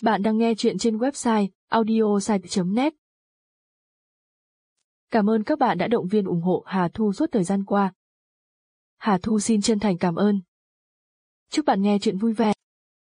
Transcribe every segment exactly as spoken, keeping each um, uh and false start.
Bạn đang nghe chuyện trên website audiosite chấm net. Cảm ơn các bạn đã động viên ủng hộ Hà Thu suốt thời gian qua. Hà Thu xin chân thành cảm ơn. Chúc bạn nghe chuyện vui vẻ.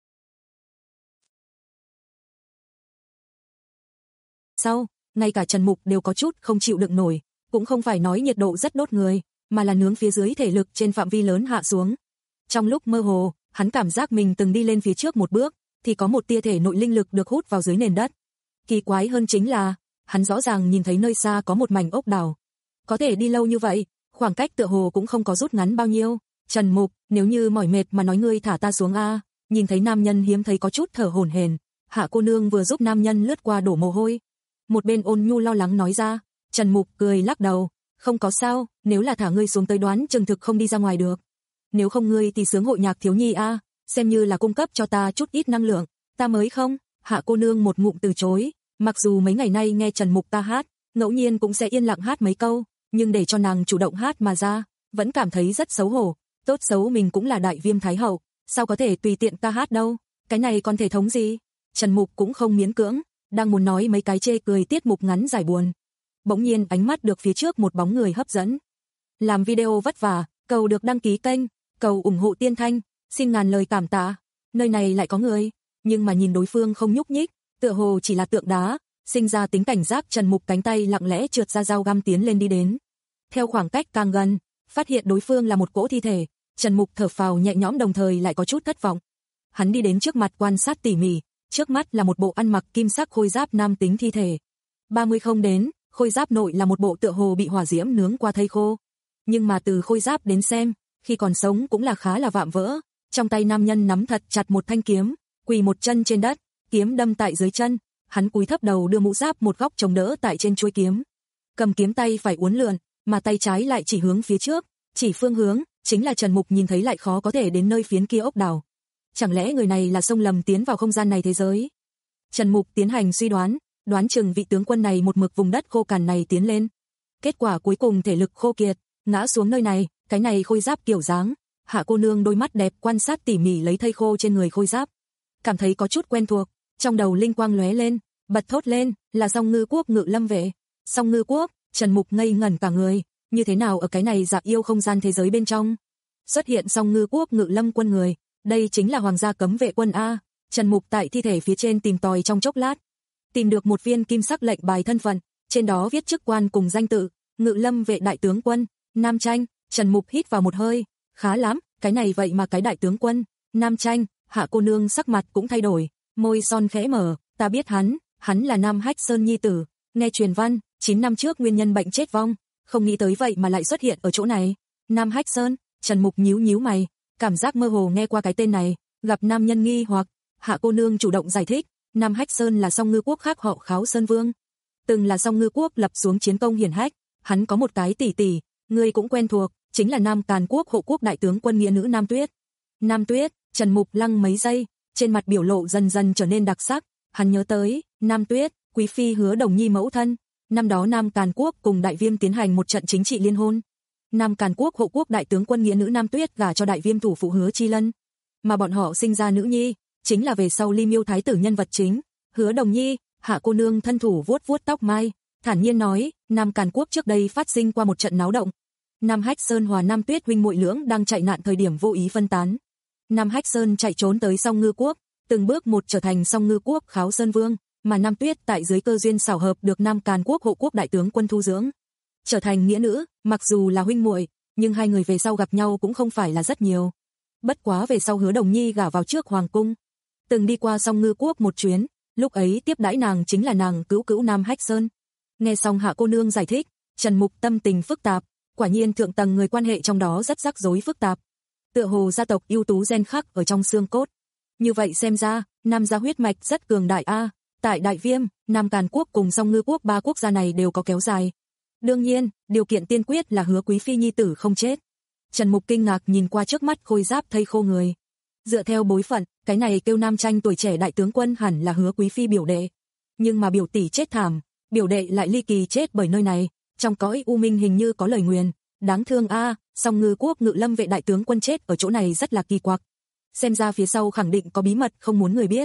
Sau, ngay cả Trần Mục đều có chút không chịu đựng nổi, cũng không phải nói nhiệt độ rất đốt người, mà là nướng phía dưới thể lực trên phạm vi lớn hạ xuống. Trong lúc mơ hồ, hắn cảm giác mình từng đi lên phía trước một bước, thì có một tia thể nội linh lực được hút vào dưới nền đất. Kỳ quái hơn chính là, hắn rõ ràng nhìn thấy nơi xa có một mảnh ốc đảo. Có thể đi lâu như vậy, khoảng cách tựa hồ cũng không có rút ngắn bao nhiêu. Trần Mục, nếu như mỏi mệt mà nói ngươi thả ta xuống a. Nhìn thấy nam nhân hiếm thấy có chút thở hổn hển, Hạ cô nương vừa giúp nam nhân lướt qua đổ mồ hôi. Một bên Ôn Nhu lo lắng nói ra, Trần Mục cười lắc đầu, không có sao, nếu là thả ngươi xuống tới đoán chừng thực không đi ra ngoài được. Nếu không ngươi thì sướng hội nhạc thiếu nhi a, xem như là cung cấp cho ta chút ít năng lượng, ta mới không. Hạ cô nương một ngụm từ chối, mặc dù mấy ngày nay nghe Trần Mục ta hát, ngẫu nhiên cũng sẽ yên lặng hát mấy câu, nhưng để cho nàng chủ động hát mà ra, vẫn cảm thấy rất xấu hổ. Tốt xấu mình cũng là đại viêm thái hậu, sao có thể tùy tiện ta hát đâu, cái này còn thể thống gì. Trần Mục cũng không miễn cưỡng, đang muốn nói mấy cái chê cười tiết mục ngắn giải buồn. Bỗng nhiên ánh mắt được phía trước một bóng người hấp dẫn. Làm video vất vả, cầu được đăng ký kênh, cầu ủng hộ Tiên Thanh, xin ngàn lời cảm tạ. Nơi này lại có người, nhưng mà nhìn đối phương không nhúc nhích, tựa hồ chỉ là tượng đá, sinh ra tính cảnh giác. Trần Mục cánh tay lặng lẽ trượt ra dao găm tiến lên đi đến. Theo khoảng cách càng gần, phát hiện đối phương là một cỗ thi thể, Trần Mục thở phào nhẹ nhõm đồng thời lại có chút thất vọng. Hắn đi đến trước mặt quan sát tỉ mỉ, trước mắt là một bộ ăn mặc kim sắc khôi giáp nam tính thi thể. ba mươi không đến, khôi giáp nội là một bộ tựa hồ bị hỏa diễm nướng qua thây khô. Nhưng mà từ khôi giáp đến xem, khi còn sống cũng là khá là vạm vỡ. Trong tay nam nhân nắm thật chặt một thanh kiếm, quỳ một chân trên đất, kiếm đâm tại dưới chân, hắn cúi thấp đầu đưa mũ giáp một góc chống đỡ tại trên chuôi kiếm. Cầm kiếm tay phải uốn lượn, mà tay trái lại chỉ hướng phía trước, chỉ phương hướng, chính là Trần Mục nhìn thấy lại khó có thể đến nơi phiến kia ốc đảo. Chẳng lẽ người này là xông lầm tiến vào không gian này thế giới? Trần Mục tiến hành suy đoán, đoán chừng vị tướng quân này một mực vùng đất khô cằn này tiến lên. Kết quả cuối cùng thể lực khô kiệt, ngã xuống nơi này, cái này khôi giáp kiểu dáng. Hạ cô nương đôi mắt đẹp quan sát tỉ mỉ lấy thây khô trên người khôi giáp, cảm thấy có chút quen thuộc, trong đầu linh quang lóe lên, bật thốt lên, là Song Ngư Quốc Ngự Lâm vệ. Song Ngư Quốc, Trần Mục ngây ngẩn cả người, như thế nào ở cái này dạc yêu không gian thế giới bên trong xuất hiện Song Ngư Quốc Ngự Lâm quân người, đây chính là hoàng gia cấm vệ quân a. Trần Mục tại thi thể phía trên tìm tòi trong chốc lát, tìm được một viên kim sắc lệnh bài thân phận, trên đó viết chức quan cùng danh tự, Ngự Lâm vệ đại tướng quân, Nam Tranh. Trần Mục hít vào một hơi, khá lắm, cái này vậy mà cái đại tướng quân, Nam Tranh. Hạ cô nương sắc mặt cũng thay đổi, môi son khẽ mở, ta biết hắn, hắn là Nam Hách Sơn nhi tử, nghe truyền văn, chín năm trước nguyên nhân bệnh chết vong, không nghĩ tới vậy mà lại xuất hiện ở chỗ này. Nam Hách Sơn, Trần Mục nhíu nhíu mày, cảm giác mơ hồ nghe qua cái tên này, gặp nam nhân nghi hoặc. Hạ cô nương chủ động giải thích, Nam Hách Sơn là Song Ngư Quốc khác họ Kháo Sơn Vương, từng là Song Ngư Quốc lập xuống chiến công hiển hách, hắn có một cái tỷ tỷ, ngươi cũng quen thuộc, chính là Nam Càn Quốc hộ quốc đại tướng quân nghĩa nữ Nam Tuyết. Nam Tuyết, Trần Mục lăng mấy giây, trên mặt biểu lộ dần dần trở nên đặc sắc, hắn nhớ tới, Nam Tuyết, quý phi Hứa Đồng Nhi mẫu thân, năm đó Nam Càn Quốc cùng Đại Viêm tiến hành một trận chính trị liên hôn. Nam Càn Quốc hộ quốc đại tướng quân nghĩa nữ Nam Tuyết gả cho Đại Viêm thủ phụ Hứa Chi Lân, mà bọn họ sinh ra nữ nhi, chính là về sau Ly Miêu thái tử nhân vật chính, Hứa Đồng Nhi. Hạ cô nương thân thủ vuốt vuốt tóc mai, thản nhiên nói, Nam Càn Quốc trước đây phát sinh qua một trận náo động. Nam Hách Sơn hòa Nam Tuyết huynh muội lưỡng đang chạy nạn thời điểm vô ý phân tán. Nam Hách Sơn chạy trốn tới Song Ngư Quốc, từng bước một trở thành Song Ngư Quốc Kháo Sơn Vương, mà Nam Tuyết tại dưới cơ duyên xảo hợp được Nam Càn Quốc hộ quốc đại tướng quân thu dưỡng, trở thành nghĩa nữ. Mặc dù là huynh muội, nhưng hai người về sau gặp nhau cũng không phải là rất nhiều. Bất quá về sau Hứa Đồng Nhi gả vào trước hoàng cung, từng đi qua Song Ngư Quốc một chuyến, lúc ấy tiếp đãi nàng chính là nàng cứu cứu Nam Hách Sơn. Nghe xong Hạ cô nương giải thích, Trần Mục tâm tình phức tạp, quả nhiên thượng tầng người quan hệ trong đó rất rắc rối phức tạp. Tựa hồ gia tộc ưu tú gen khắc ở trong xương cốt. Như vậy xem ra, Nam gia huyết mạch rất cường đại a. Tại Đại Viêm, Nam Càn Quốc cùng Song Ngư Quốc ba quốc gia này đều có kéo dài. Đương nhiên, điều kiện tiên quyết là Hứa quý phi nhi tử không chết. Trần Mục kinh ngạc nhìn qua trước mắt khôi giáp thây khô người. Dựa theo bối phận, cái này kêu Nam Tranh tuổi trẻ đại tướng quân hẳn là Hứa quý phi biểu đệ. Nhưng mà biểu tỷ chết thảm, biểu đệ lại ly kỳ chết bởi nơi này, trong cõi u minh hình như có lời nguyền, đáng thương a. À, Song Ngư Quốc Ngự Lâm vệ đại tướng quân chết ở chỗ này rất là kỳ quặc. Xem ra phía sau khẳng định có bí mật không muốn người biết.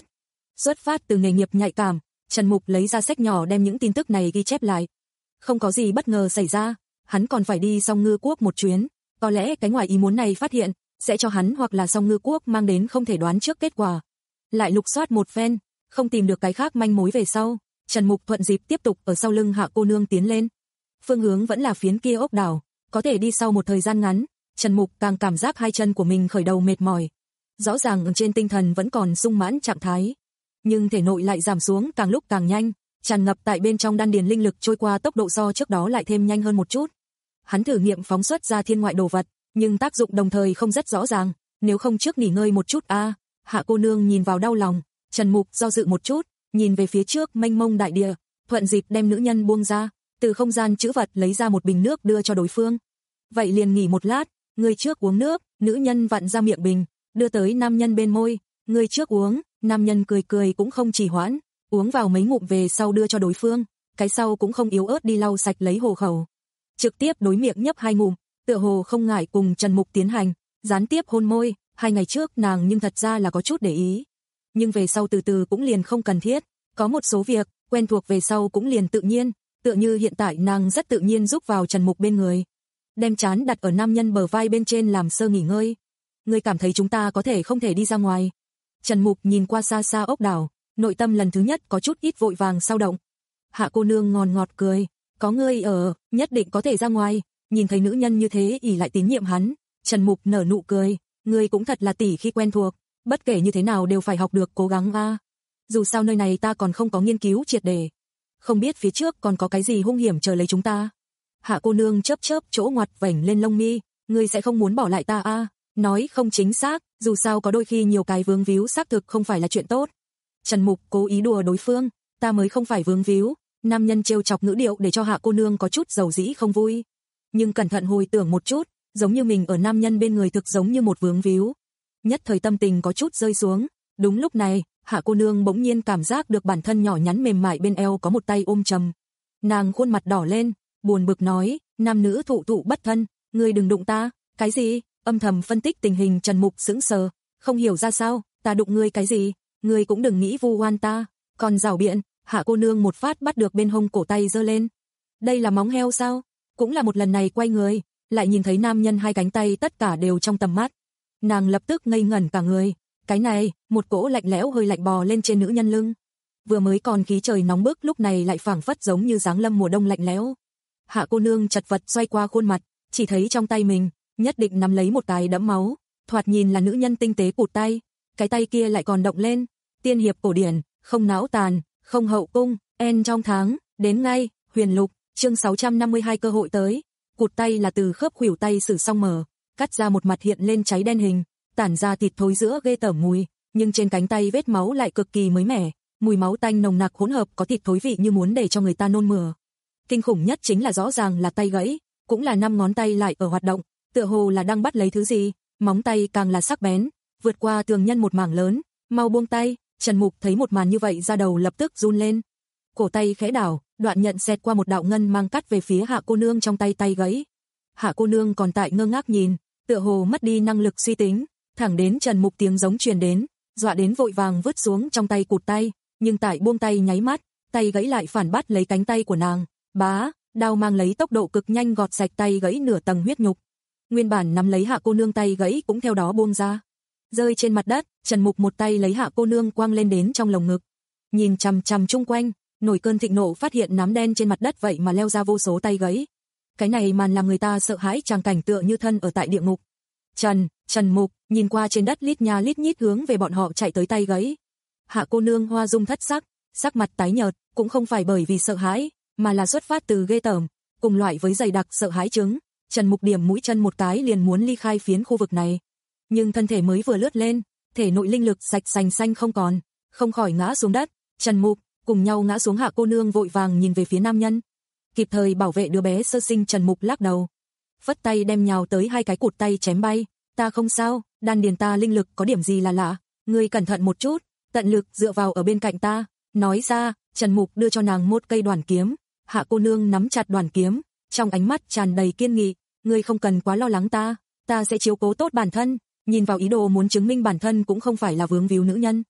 Xuất phát từ nghề nghiệp nhạy cảm, Trần Mục lấy ra sách nhỏ đem những tin tức này ghi chép lại. Không có gì bất ngờ xảy ra, hắn còn phải đi Song Ngư Quốc một chuyến, có lẽ cái ngoài ý muốn này phát hiện sẽ cho hắn hoặc là Song Ngư Quốc mang đến không thể đoán trước kết quả. Lại lục soát một phen, không tìm được cái khác manh mối về sau, Trần Mục thuận dịp tiếp tục ở sau lưng Hạ cô nương tiến lên. Phương hướng vẫn là phiến kia ốc đảo, có thể đi sau một thời gian ngắn, Trần Mục càng cảm giác hai chân của mình khởi đầu mệt mỏi. Rõ ràng ở trên tinh thần vẫn còn sung mãn trạng thái, nhưng thể nội lại giảm xuống càng lúc càng nhanh, tràn ngập tại bên trong đan điền linh lực trôi qua tốc độ so trước đó lại thêm nhanh hơn một chút. Hắn thử nghiệm phóng xuất ra thiên ngoại đồ vật, nhưng tác dụng đồng thời không rất rõ ràng, nếu không trước nghỉ ngơi một chút a. À, Hạ cô nương nhìn vào đau lòng, Trần Mục do dự một chút, nhìn về phía trước mênh mông đại địa, thuận dịp đem nữ nhân buông ra, từ không gian trữ vật lấy ra một bình nước đưa cho đối phương. Vậy liền nghỉ một lát, người trước uống nước, nữ nhân vặn ra miệng bình, đưa tới nam nhân bên môi, người trước uống, nam nhân cười cười cũng không trì hoãn, uống vào mấy ngụm về sau đưa cho đối phương, cái sau cũng không yếu ớt đi lau sạch lấy hồ khẩu. Trực tiếp đối miệng nhấp hai ngụm, tựa hồ không ngại cùng Trần Mục tiến hành, gián tiếp hôn môi, hai ngày trước nàng nhưng thật ra là có chút để ý. Nhưng về sau từ từ cũng liền không cần thiết, có một số việc, quen thuộc về sau cũng liền tự nhiên, tựa như hiện tại nàng rất tự nhiên giúp vào Trần Mục bên người. Đem trán đặt ở nam nhân bờ vai bên trên làm sơ nghỉ ngơi. Ngươi cảm thấy chúng ta có thể không thể đi ra ngoài. Trần Mục nhìn qua xa xa ốc đảo, nội tâm lần thứ nhất có chút ít vội vàng sao động. Hạ cô nương ngòn ngọt cười, có ngươi ở, nhất định có thể ra ngoài. Nhìn thấy nữ nhân như thế ỷ lại tín nhiệm hắn, Trần Mục nở nụ cười, ngươi cũng thật là tỉ khi quen thuộc, bất kể như thế nào đều phải học được cố gắng a. Dù sao nơi này ta còn không có nghiên cứu triệt để, không biết phía trước còn có cái gì hung hiểm chờ lấy chúng ta. Hạ cô nương chớp chớp chỗ ngoặt vểnh lên lông mi, ngươi sẽ không muốn bỏ lại ta a? Nói không chính xác, dù sao có đôi khi nhiều cái vướng víu xác thực không phải là chuyện tốt. Trần Mục cố ý đùa đối phương, ta mới không phải vướng víu. Nam nhân trêu chọc ngữ điệu để cho Hạ cô nương có chút dầu dĩ không vui. Nhưng cẩn thận hồi tưởng một chút, giống như mình ở nam nhân bên người thực giống như một vướng víu. Nhất thời tâm tình có chút rơi xuống. Đúng lúc này, Hạ cô nương bỗng nhiên cảm giác được bản thân nhỏ nhắn mềm mại bên eo có một tay ôm chầm. Nàng khuôn mặt đỏ lên, buồn bực nói, nam nữ thụ thụ bất thân, ngươi đừng đụng ta. Cái gì? Âm thầm phân tích tình hình Trần Mục sững sờ, không hiểu ra sao, ta đụng ngươi cái gì? Ngươi cũng đừng nghĩ vu oan ta. Còn rảo biện, Hạ cô nương một phát bắt được bên hông cổ tay giơ lên. Đây là móng heo sao? Cũng là một lần này quay người, lại nhìn thấy nam nhân hai cánh tay tất cả đều trong tầm mắt. Nàng lập tức ngây ngẩn cả người. Cái này, một cỗ lạnh lẽo hơi lạnh bò lên trên nữ nhân lưng. Vừa mới còn khí trời nóng bức lúc này lại phảng phất giống như giáng lâm mùa đông lạnh lẽo. Hạ cô nương chật vật xoay qua khuôn mặt, chỉ thấy trong tay mình nhất định nắm lấy một cái đẫm máu, thoạt nhìn là nữ nhân tinh tế cụt tay, cái tay kia lại còn động lên. Tiên hiệp cổ điển, không não tàn, không hậu cung, en trong tháng, đến ngay, Huyền Lục, chương sáu trăm năm mươi hai cơ hội tới. Cụt tay là từ khớp khuỷu tay sử xong mở, cắt ra một mặt hiện lên cháy đen hình, tản ra thịt thối giữa ghê tởm mùi, nhưng trên cánh tay vết máu lại cực kỳ mới mẻ, mùi máu tanh nồng nặc hỗn hợp có thịt thối vị như muốn để cho người ta nôn mửa. Kinh khủng nhất chính là rõ ràng là tay gãy, cũng là năm ngón tay lại ở hoạt động, tựa hồ là đang bắt lấy thứ gì, móng tay càng là sắc bén, vượt qua tường nhân một mảng lớn. Mau buông tay. Trần Mục thấy một màn như vậy ra đầu lập tức run lên. Cổ tay khẽ đảo, đoạn nhận xẹt qua một đạo ngân mang cắt về phía Hạ cô nương trong tay tay gãy. Hạ cô nương còn tại ngơ ngác nhìn, tựa hồ mất đi năng lực suy tính, thẳng đến Trần Mục tiếng giống truyền đến, dọa đến vội vàng vứt xuống trong tay cụt tay, nhưng tại buông tay nháy mắt, tay gãy lại phản bắt lấy cánh tay của nàng, bá, đao mang lấy tốc độ cực nhanh gọt sạch tay gãy nửa tầng huyết nhục. Nguyên bản nắm lấy Hạ cô nương tay gãy cũng theo đó buông ra, rơi trên mặt đất. Trần Mục một tay lấy Hạ cô nương quăng lên đến trong lồng ngực, nhìn chằm chằm chung quanh, nổi cơn thịnh nộ phát hiện nám đen trên mặt đất vậy mà leo ra vô số tay gãy. Cái này màn làm người ta sợ hãi, tràng cảnh tựa như thân ở tại địa ngục. Trần, Trần Mục nhìn qua trên đất lít nha lít nhít hướng về bọn họ chạy tới tay gãy. Hạ cô nương hoa dung thất sắc, sắc mặt tái nhợt, cũng không phải bởi vì sợ hãi, mà là xuất phát từ ghê tởm, cùng loại với dày đặc sợ hãi chứng. Trần Mục điểm mũi chân một cái liền muốn ly khai phiến khu vực này, nhưng thân thể mới vừa lướt lên, thể nội linh lực sạch sành xanh không còn, không khỏi ngã xuống đất. Trần Mục cùng nhau ngã xuống. Hạ cô nương vội vàng nhìn về phía nam nhân, kịp thời bảo vệ đứa bé sơ sinh. Trần Mục lắc đầu, phất tay đem nhào tới hai cái cụt tay chém bay. Ta không sao, đan điền ta linh lực có điểm gì là lạ, ngươi cẩn thận một chút, tận lực dựa vào ở bên cạnh ta. Nói ra, Trần Mục đưa cho nàng một cây đoản kiếm. Hạ cô nương nắm chặt đoản kiếm, trong ánh mắt tràn đầy kiên nghị, ngươi không cần quá lo lắng ta, ta sẽ chiếu cố tốt bản thân. Nhìn vào ý đồ muốn chứng minh bản thân cũng không phải là vướng víu nữ nhân,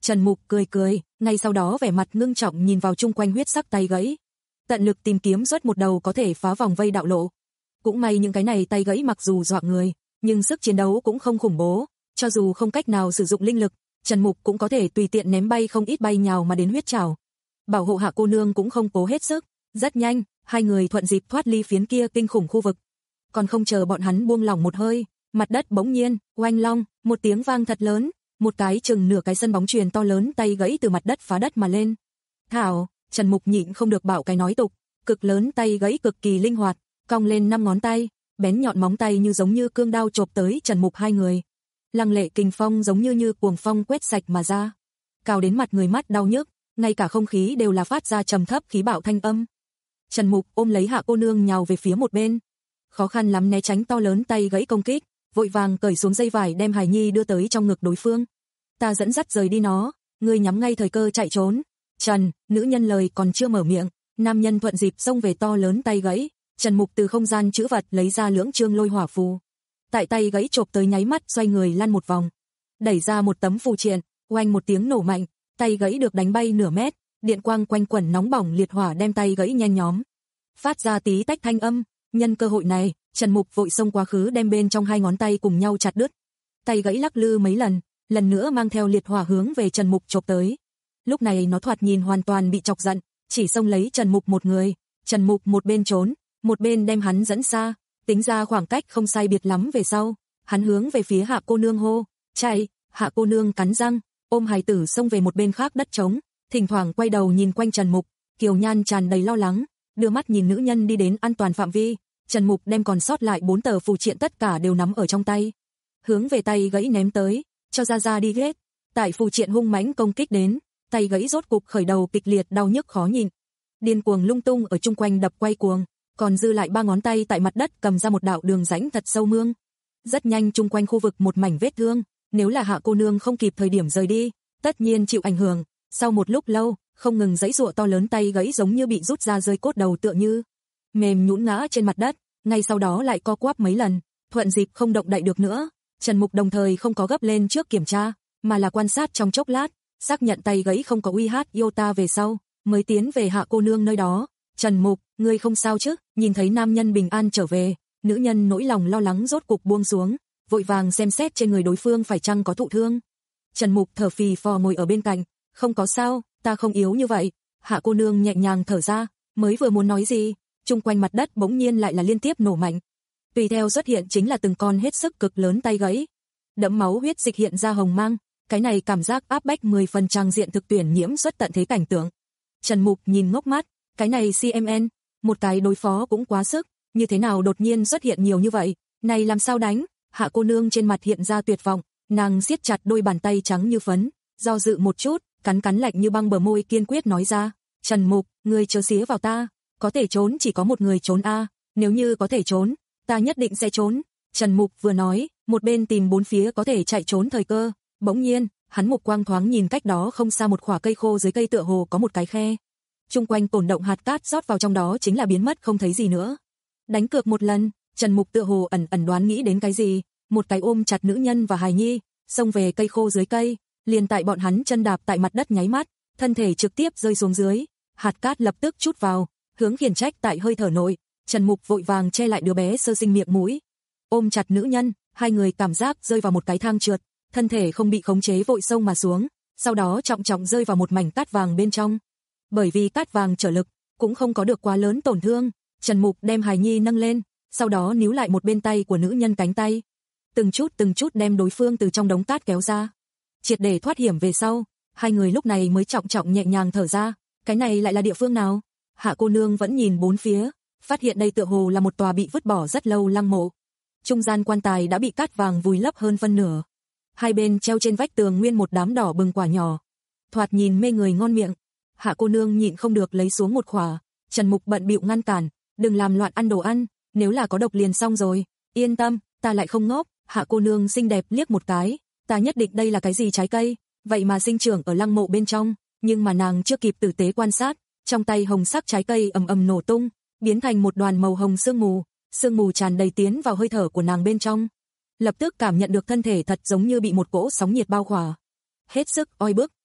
Trần Mục cười cười, ngay sau đó vẻ mặt ngưng trọng nhìn vào chung quanh huyết sắc tay gãy. Tận lực tìm kiếm xuất một đầu có thể phá vòng vây đạo lộ. Cũng may những cái này tay gãy mặc dù dọa người, nhưng sức chiến đấu cũng không khủng bố, cho dù không cách nào sử dụng linh lực, Trần Mục cũng có thể tùy tiện ném bay không ít bay nhào mà đến huyết trảo. Bảo hộ Hạ cô nương cũng không cố hết sức, rất nhanh, hai người thuận dịp thoát ly phiến kia kinh khủng khu vực. Còn không chờ bọn hắn buông lỏng một hơi, mặt đất bỗng nhiên, oanh long, một tiếng vang thật lớn, một cái chừng nửa cái sân bóng chuyền to lớn tay gãy từ mặt đất phá đất mà lên. Thảo, Trần Mục nhịn không được bảo cái nói tục, cực lớn tay gãy cực kỳ linh hoạt, cong lên năm ngón tay, bén nhọn móng tay như giống như cương đao chộp tới Trần Mục hai người. Lăng lệ kình phong giống như như cuồng phong quét sạch mà ra, cao đến mặt người mắt đau nhức, ngay cả không khí đều là phát ra trầm thấp khí bạo thanh âm. Trần Mục ôm lấy Hạ cô nương nhào về phía một bên, khó khăn lắm né tránh to lớn tay gãy công kích, vội vàng cởi xuống dây vải đem hài nhi đưa tới trong ngực đối phương. Ta dẫn dắt rời đi nó, ngươi nhắm ngay thời cơ chạy trốn. Trần, nữ nhân lời còn chưa mở miệng, nam nhân thuận dịp xông về to lớn tay gãy. Trần Mục từ không gian trữ vật lấy ra lưỡng chương lôi hỏa phù. Tại tay gãy chộp tới nháy mắt xoay người lăn một vòng, đẩy ra một tấm phù triện, oanh một tiếng nổ mạnh, tay gãy được đánh bay nửa mét, điện quang quanh quẩn nóng bỏng liệt hỏa đem tay gãy nhen nhóm, phát ra tí tách thanh âm. Nhân cơ hội này, Trần Mục vội xông quá khứ đem bên trong hai ngón tay cùng nhau chặt đứt. Tay gãy lắc lư mấy lần, lần nữa mang theo liệt hỏa hướng về Trần Mục chộp tới. Lúc này nó thoạt nhìn hoàn toàn bị chọc giận, chỉ xông lấy Trần Mục một người. Trần Mục một bên trốn, một bên đem hắn dẫn xa, tính ra khoảng cách không sai biệt lắm về sau, hắn hướng về phía Hạ cô nương hô, chạy. Hạ cô nương cắn răng, ôm hài tử xông về một bên khác đất trống, thỉnh thoảng quay đầu nhìn quanh Trần Mục, kiều nhan tràn đầy lo lắng, đưa mắt nhìn nữ nhân đi đến an toàn phạm vi. Trần Mục đem còn sót lại bốn tờ phù triện tất cả đều nắm ở trong tay, hướng về tay gãy ném tới, cho ra ra đi ghét. Tại phù triện hung mãnh công kích đến, tay gãy rốt cục khởi đầu kịch liệt đau nhức khó nhịn, điên cuồng lung tung ở chung quanh đập quay cuồng, còn dư lại ba ngón tay tại mặt đất cầm ra một đạo đường rãnh thật sâu mương. Rất nhanh chung quanh khu vực một mảnh vết thương, nếu là Hạ cô nương không kịp thời điểm rời đi, tất nhiên chịu ảnh hưởng. Sau một lúc lâu, không ngừng giãy giụa to lớn tay gãy giống như bị rút ra rơi cốt đầu tựa như mềm nhũn ngã trên mặt đất, ngay sau đó lại co quắp mấy lần, thuận dịp không động đậy được nữa. Trần Mục đồng thời không có gấp lên trước kiểm tra, mà là quan sát trong chốc lát, xác nhận tay gãy không có uy hát iota về sau, mới tiến về Hạ cô nương nơi đó. Trần Mục, ngươi không sao chứ? Nhìn thấy nam nhân bình an trở về, nữ nhân nỗi lòng lo lắng rốt cục buông xuống, vội vàng xem xét trên người đối phương phải chăng có thụ thương. Trần Mục thở phì phò ngồi ở bên cạnh, không có sao, ta không yếu như vậy. Hạ cô nương nhẹ nhàng thở ra, mới vừa muốn nói gì, chung quanh mặt đất bỗng nhiên lại là liên tiếp nổ mạnh. Tùy theo xuất hiện chính là từng con hết sức cực lớn tay gãy. Đẫm máu huyết dịch hiện ra hồng mang, cái này cảm giác áp bách mười phần trang diện thực tuyển nhiễm xuất tận thế cảnh tượng. Trần Mục nhìn ngốc mắt, cái này xê em en, một cái đối phó cũng quá sức, như thế nào đột nhiên xuất hiện nhiều như vậy, này làm sao đánh? Hạ cô nương trên mặt hiện ra tuyệt vọng, nàng siết chặt đôi bàn tay trắng như phấn, do dự một chút, cắn cắn lạnh như băng bờ môi kiên quyết nói ra, Trần Mục, ngươi chớ xía vào ta, có thể trốn chỉ có một người trốn a, nếu như có thể trốn, ta nhất định sẽ trốn. Trần Mục vừa nói, một bên tìm bốn phía có thể chạy trốn thời cơ, bỗng nhiên, hắn mục quang thoáng nhìn cách đó không xa một khỏa cây khô dưới cây tựa hồ có một cái khe. Trung quanh tổn động hạt cát rót vào trong đó chính là biến mất không thấy gì nữa. Đánh cược một lần, Trần Mục tựa hồ ẩn ẩn đoán nghĩ đến cái gì, một cái ôm chặt nữ nhân và hài nhi, xông về cây khô dưới cây, liền tại bọn hắn chân đạp tại mặt đất nháy mắt, thân thể trực tiếp rơi xuống dưới, hạt cát lập tức trút vào, hướng khiển trách tại hơi thở nội. Trần Mục vội vàng che lại đứa bé sơ sinh miệng mũi, ôm chặt nữ nhân, hai người cảm giác rơi vào một cái thang trượt, thân thể không bị khống chế vội xông mà xuống, sau đó trọng trọng rơi vào một mảnh cát vàng bên trong. Bởi vì cát vàng trở lực, cũng không có được quá lớn tổn thương, Trần Mục đem hài nhi nâng lên, sau đó níu lại một bên tay của nữ nhân cánh tay, từng chút từng chút đem đối phương từ trong đống cát kéo ra. Triệt để thoát hiểm về sau, hai người lúc này mới trọng trọng nhẹ nhàng thở ra, cái này lại là địa phương nào? Hạ cô nương vẫn nhìn bốn phía, phát hiện đây tựa hồ là một tòa bị vứt bỏ rất lâu lăng mộ. Trung gian quan tài đã bị cát vàng vùi lấp hơn phân nửa. Hai bên treo trên vách tường nguyên một đám đỏ bừng quả nhỏ, thoạt nhìn mê người ngon miệng. Hạ cô nương nhịn không được lấy xuống một khỏa, Trần Mục bận bịu ngăn cản, đừng làm loạn ăn đồ ăn, nếu là có độc liền xong rồi. Yên tâm, ta lại không ngốc. Hạ cô nương xinh đẹp liếc một cái, ta nhất định đây là cái gì trái cây, vậy mà sinh trưởng ở lăng mộ bên trong, nhưng mà nàng chưa kịp tử tế quan sát, trong tay hồng sắc trái cây ầm ầm nổ tung, biến thành một đoàn màu hồng sương mù, sương mù tràn đầy tiến vào hơi thở của nàng bên trong. Lập tức cảm nhận được thân thể thật giống như bị một cỗ sóng nhiệt bao khỏa. Hết sức oi bức,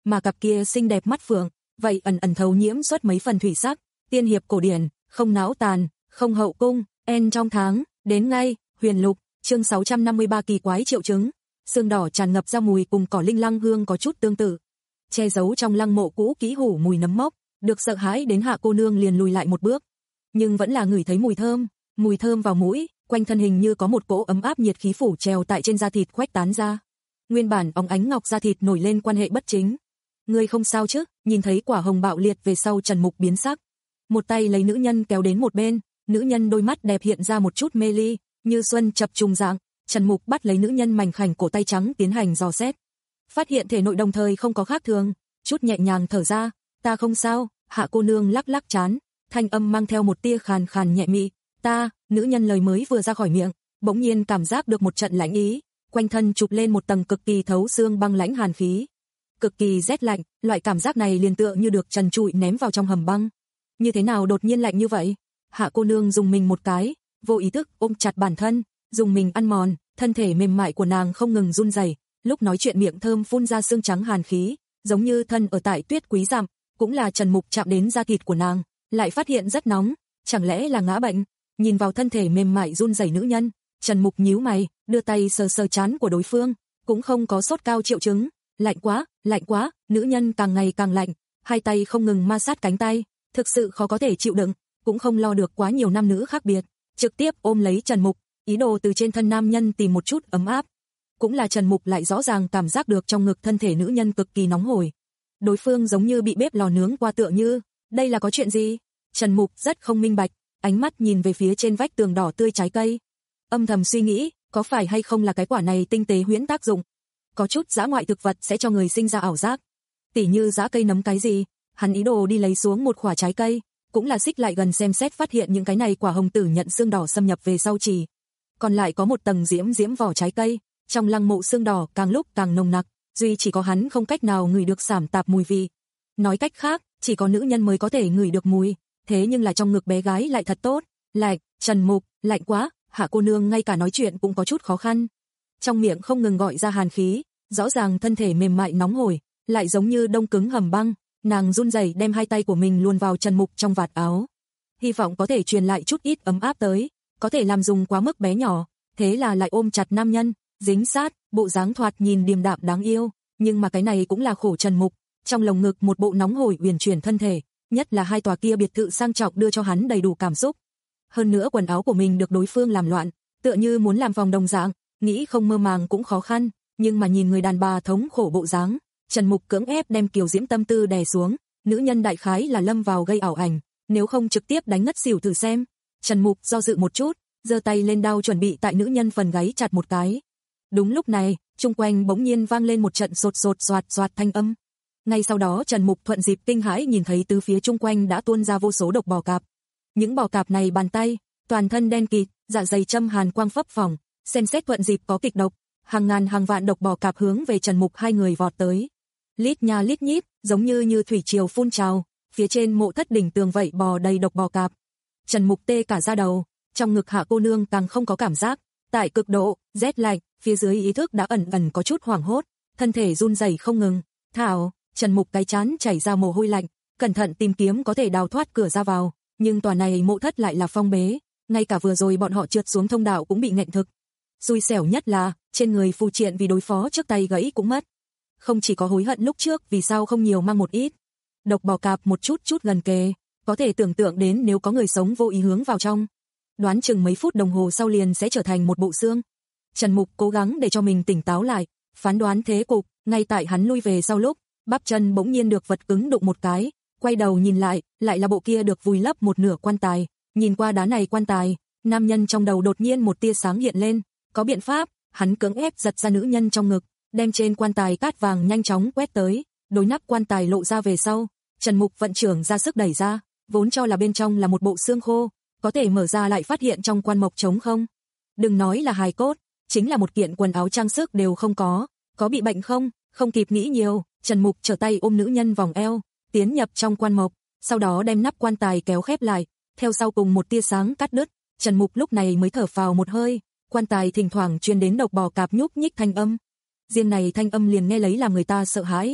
mà cặp kia xinh đẹp mắt phượng, vậy ẩn ẩn thấu nhiễm xuất mấy phần thủy sắc, tiên hiệp cổ điển, không não tàn, không hậu cung, en trong tháng, đến ngay, huyền lục, chương sáu trăm năm mươi ba kỳ quái triệu chứng, xương đỏ tràn ngập ra mùi cùng cỏ linh lăng hương có chút tương tự. Che giấu trong lăng mộ cũ kỹ hủ mùi nấm mốc, được sợ hãi đến Hạ cô nương liền lùi lại một bước, nhưng vẫn là ngửi thấy mùi thơm, mùi thơm vào mũi, quanh thân hình như có một cỗ ấm áp nhiệt khí phủ trèo tại trên da thịt khuếch tán ra. Nguyên bản óng ánh ngọc da thịt nổi lên quan hệ bất chính. Ngươi không sao chứ? Nhìn thấy quả hồng bạo liệt về sau Trần Mục biến sắc, một tay lấy nữ nhân kéo đến một bên, nữ nhân đôi mắt đẹp hiện ra một chút mê ly, như xuân chập trùng dạng. Trần Mục bắt lấy nữ nhân mảnh khảnh cổ tay trắng tiến hành dò xét, phát hiện thể nội đồng thời không có khác thường, chút nhẹ nhàng thở ra, ta không sao. Hạ cô nương lắc lắc trán, thanh âm mang theo một tia khàn khàn nhẹ mị, ta. Nữ nhân lời mới vừa ra khỏi miệng, bỗng nhiên cảm giác được một trận lãnh ý, quanh thân chụp lên một tầng cực kỳ thấu xương băng lãnh hàn khí, cực kỳ rét lạnh, loại cảm giác này liền tựa như được trần trụi ném vào trong hầm băng. Như thế nào đột nhiên lạnh như vậy? Hạ cô nương dùng mình một cái, vô ý thức ôm chặt bản thân, dùng mình ăn mòn, thân thể mềm mại của nàng không ngừng run rẩy, lúc nói chuyện miệng thơm phun ra xương trắng hàn khí, giống như thân ở tại tuyết quý dặm. Cũng là Trần Mục chạm đến da thịt của nàng, lại phát hiện rất nóng, chẳng lẽ là ngã bệnh? Nhìn vào thân thể mềm mại run rẩy nữ nhân, Trần Mục nhíu mày, đưa tay sờ sờ trán của đối phương, cũng không có sốt cao triệu chứng. Lạnh quá, lạnh quá, nữ nhân càng ngày càng lạnh, hai tay không ngừng ma sát cánh tay, thực sự khó có thể chịu đựng, cũng không lo được quá nhiều nam nữ khác biệt, trực tiếp ôm lấy Trần Mục, ý đồ từ trên thân nam nhân tìm một chút ấm áp. Cũng là Trần Mục lại rõ ràng cảm giác được trong ngực thân thể nữ nhân cực kỳ nóng hổi. Đối phương giống như bị bếp lò nướng qua tựa như, đây là có chuyện gì? Trần Mục rất không minh bạch, ánh mắt nhìn về phía trên vách tường đỏ tươi trái cây, âm thầm suy nghĩ, có phải hay không là cái quả này tinh tế huyễn tác dụng, có chút dã ngoại thực vật sẽ cho người sinh ra ảo giác, tỉ như dã cây nấm cái gì. Hắn ý đồ đi lấy xuống một quả trái cây, cũng là xích lại gần xem xét, phát hiện những cái này quả hồng tử nhận xương đỏ xâm nhập về sau chỉ còn lại có một tầng diễm diễm vỏ trái cây, trong lăng mộ xương đỏ càng lúc càng nồng nặc, duy chỉ có hắn không cách nào ngửi được xảm tạp mùi vị. Nói cách khác, chỉ có nữ nhân mới có thể ngửi được mùi, thế nhưng là trong ngực bé gái lại thật tốt. Lạnh, Trần Mục, lạnh quá. Hạ cô nương ngay cả nói chuyện cũng có chút khó khăn, trong miệng không ngừng gọi ra hàn khí, rõ ràng thân thể mềm mại nóng hổi, lại giống như đông cứng hầm băng. Nàng run rẩy đem hai tay của mình luồn vào Trần Mục trong vạt áo, hy vọng có thể truyền lại chút ít ấm áp tới, có thể làm dùng quá mức bé nhỏ, thế là lại ôm chặt nam nhân, dính sát, bộ dáng thoạt nhìn điềm đạm đáng yêu, nhưng mà cái này cũng là khổ Trần Mục, trong lồng ngực một bộ nóng hổi uyển chuyển thân thể, nhất là hai tòa kia biệt thự sang trọng đưa cho hắn đầy đủ cảm xúc. Hơn nữa quần áo của mình được đối phương làm loạn, tựa như muốn làm vòng đồng dạng, nghĩ không mơ màng cũng khó khăn, nhưng mà nhìn người đàn bà thống khổ bộ dáng, Trần Mục cưỡng ép đem kiều diễm tâm tư đè xuống, nữ nhân đại khái là lâm vào gây ảo ảnh, nếu không trực tiếp đánh ngất xỉu thử xem. Trần Mục do dự một chút, giơ tay lên đao chuẩn bị tại nữ nhân phần gáy chặt một cái. Đúng lúc này, chung quanh bỗng nhiên vang lên một trận sột sột soạt soạt thanh âm. Ngay sau đó Trần Mục thuận dịp kinh hãi nhìn thấy từ phía chung quanh đã tuôn ra vô số độc bò cạp. Những bò cạp này bàn tay, toàn thân đen kịt, dạ dày châm hàn quang phấp phỏng, xem xét thuận dịp có kịch độc, hàng ngàn hàng vạn độc bò cạp hướng về Trần Mục hai người vọt tới. Lít nha lít nhít, giống như như thủy triều phun trào, phía trên mộ thất đỉnh tường vậy bò đầy độc bò cạp. Trần Mục tê cả da đầu, trong ngực Hạ cô nương càng không có cảm giác, tại cực độ rét lạnh, phía dưới ý thức đã ẩn ẩn có chút hoảng hốt, thân thể run rẩy không ngừng. Thảo, Trần Mục cái chán chảy ra mồ hôi lạnh, cẩn thận tìm kiếm có thể đào thoát cửa ra vào, nhưng tòa này mộ thất lại là phong bế, ngay cả vừa rồi bọn họ trượt xuống thông đạo cũng bị nghẹn thực. Xui xẻo nhất là, trên người phù triện vì đối phó trước tay gãy cũng mất. Không chỉ có hối hận lúc trước vì sao không nhiều mang một ít. Độc bò cạp một chút chút gần kề, có thể tưởng tượng đến nếu có người sống vô ý hướng vào trong, đoán chừng mấy phút đồng hồ sau liền sẽ trở thành một bộ xương. Trần Mục cố gắng để cho mình tỉnh táo lại, phán đoán thế cục, ngay tại hắn lui về sau lúc, bắp chân bỗng nhiên được vật cứng đụng một cái, quay đầu nhìn lại, lại là bộ kia được vùi lấp một nửa quan tài. Nhìn qua đá này quan tài, nam nhân trong đầu đột nhiên một tia sáng hiện lên, có biện pháp, hắn cưỡng ép giật ra nữ nhân trong ngực, đem trên quan tài cát vàng nhanh chóng quét tới, đối nắp quan tài lộ ra về sau, Trần Mục vận trưởng ra sức đẩy ra, vốn cho là bên trong là một bộ xương khô, có thể mở ra lại phát hiện trong quan mộc trống không. Đừng nói là hài cốt, chính là một kiện quần áo trang sức đều không có, có bị bệnh không? Không kịp nghĩ nhiều, Trần Mục trở tay ôm nữ nhân vòng eo, tiến nhập trong quan mộc, sau đó đem nắp quan tài kéo khép lại, theo sau cùng một tia sáng cắt đứt, Trần Mục lúc này mới thở phào một hơi, quan tài thỉnh thoảng truyền đến độc bò cạp nhúc nhích thanh âm. Riêng này thanh âm liền nghe lấy làm người ta sợ hãi.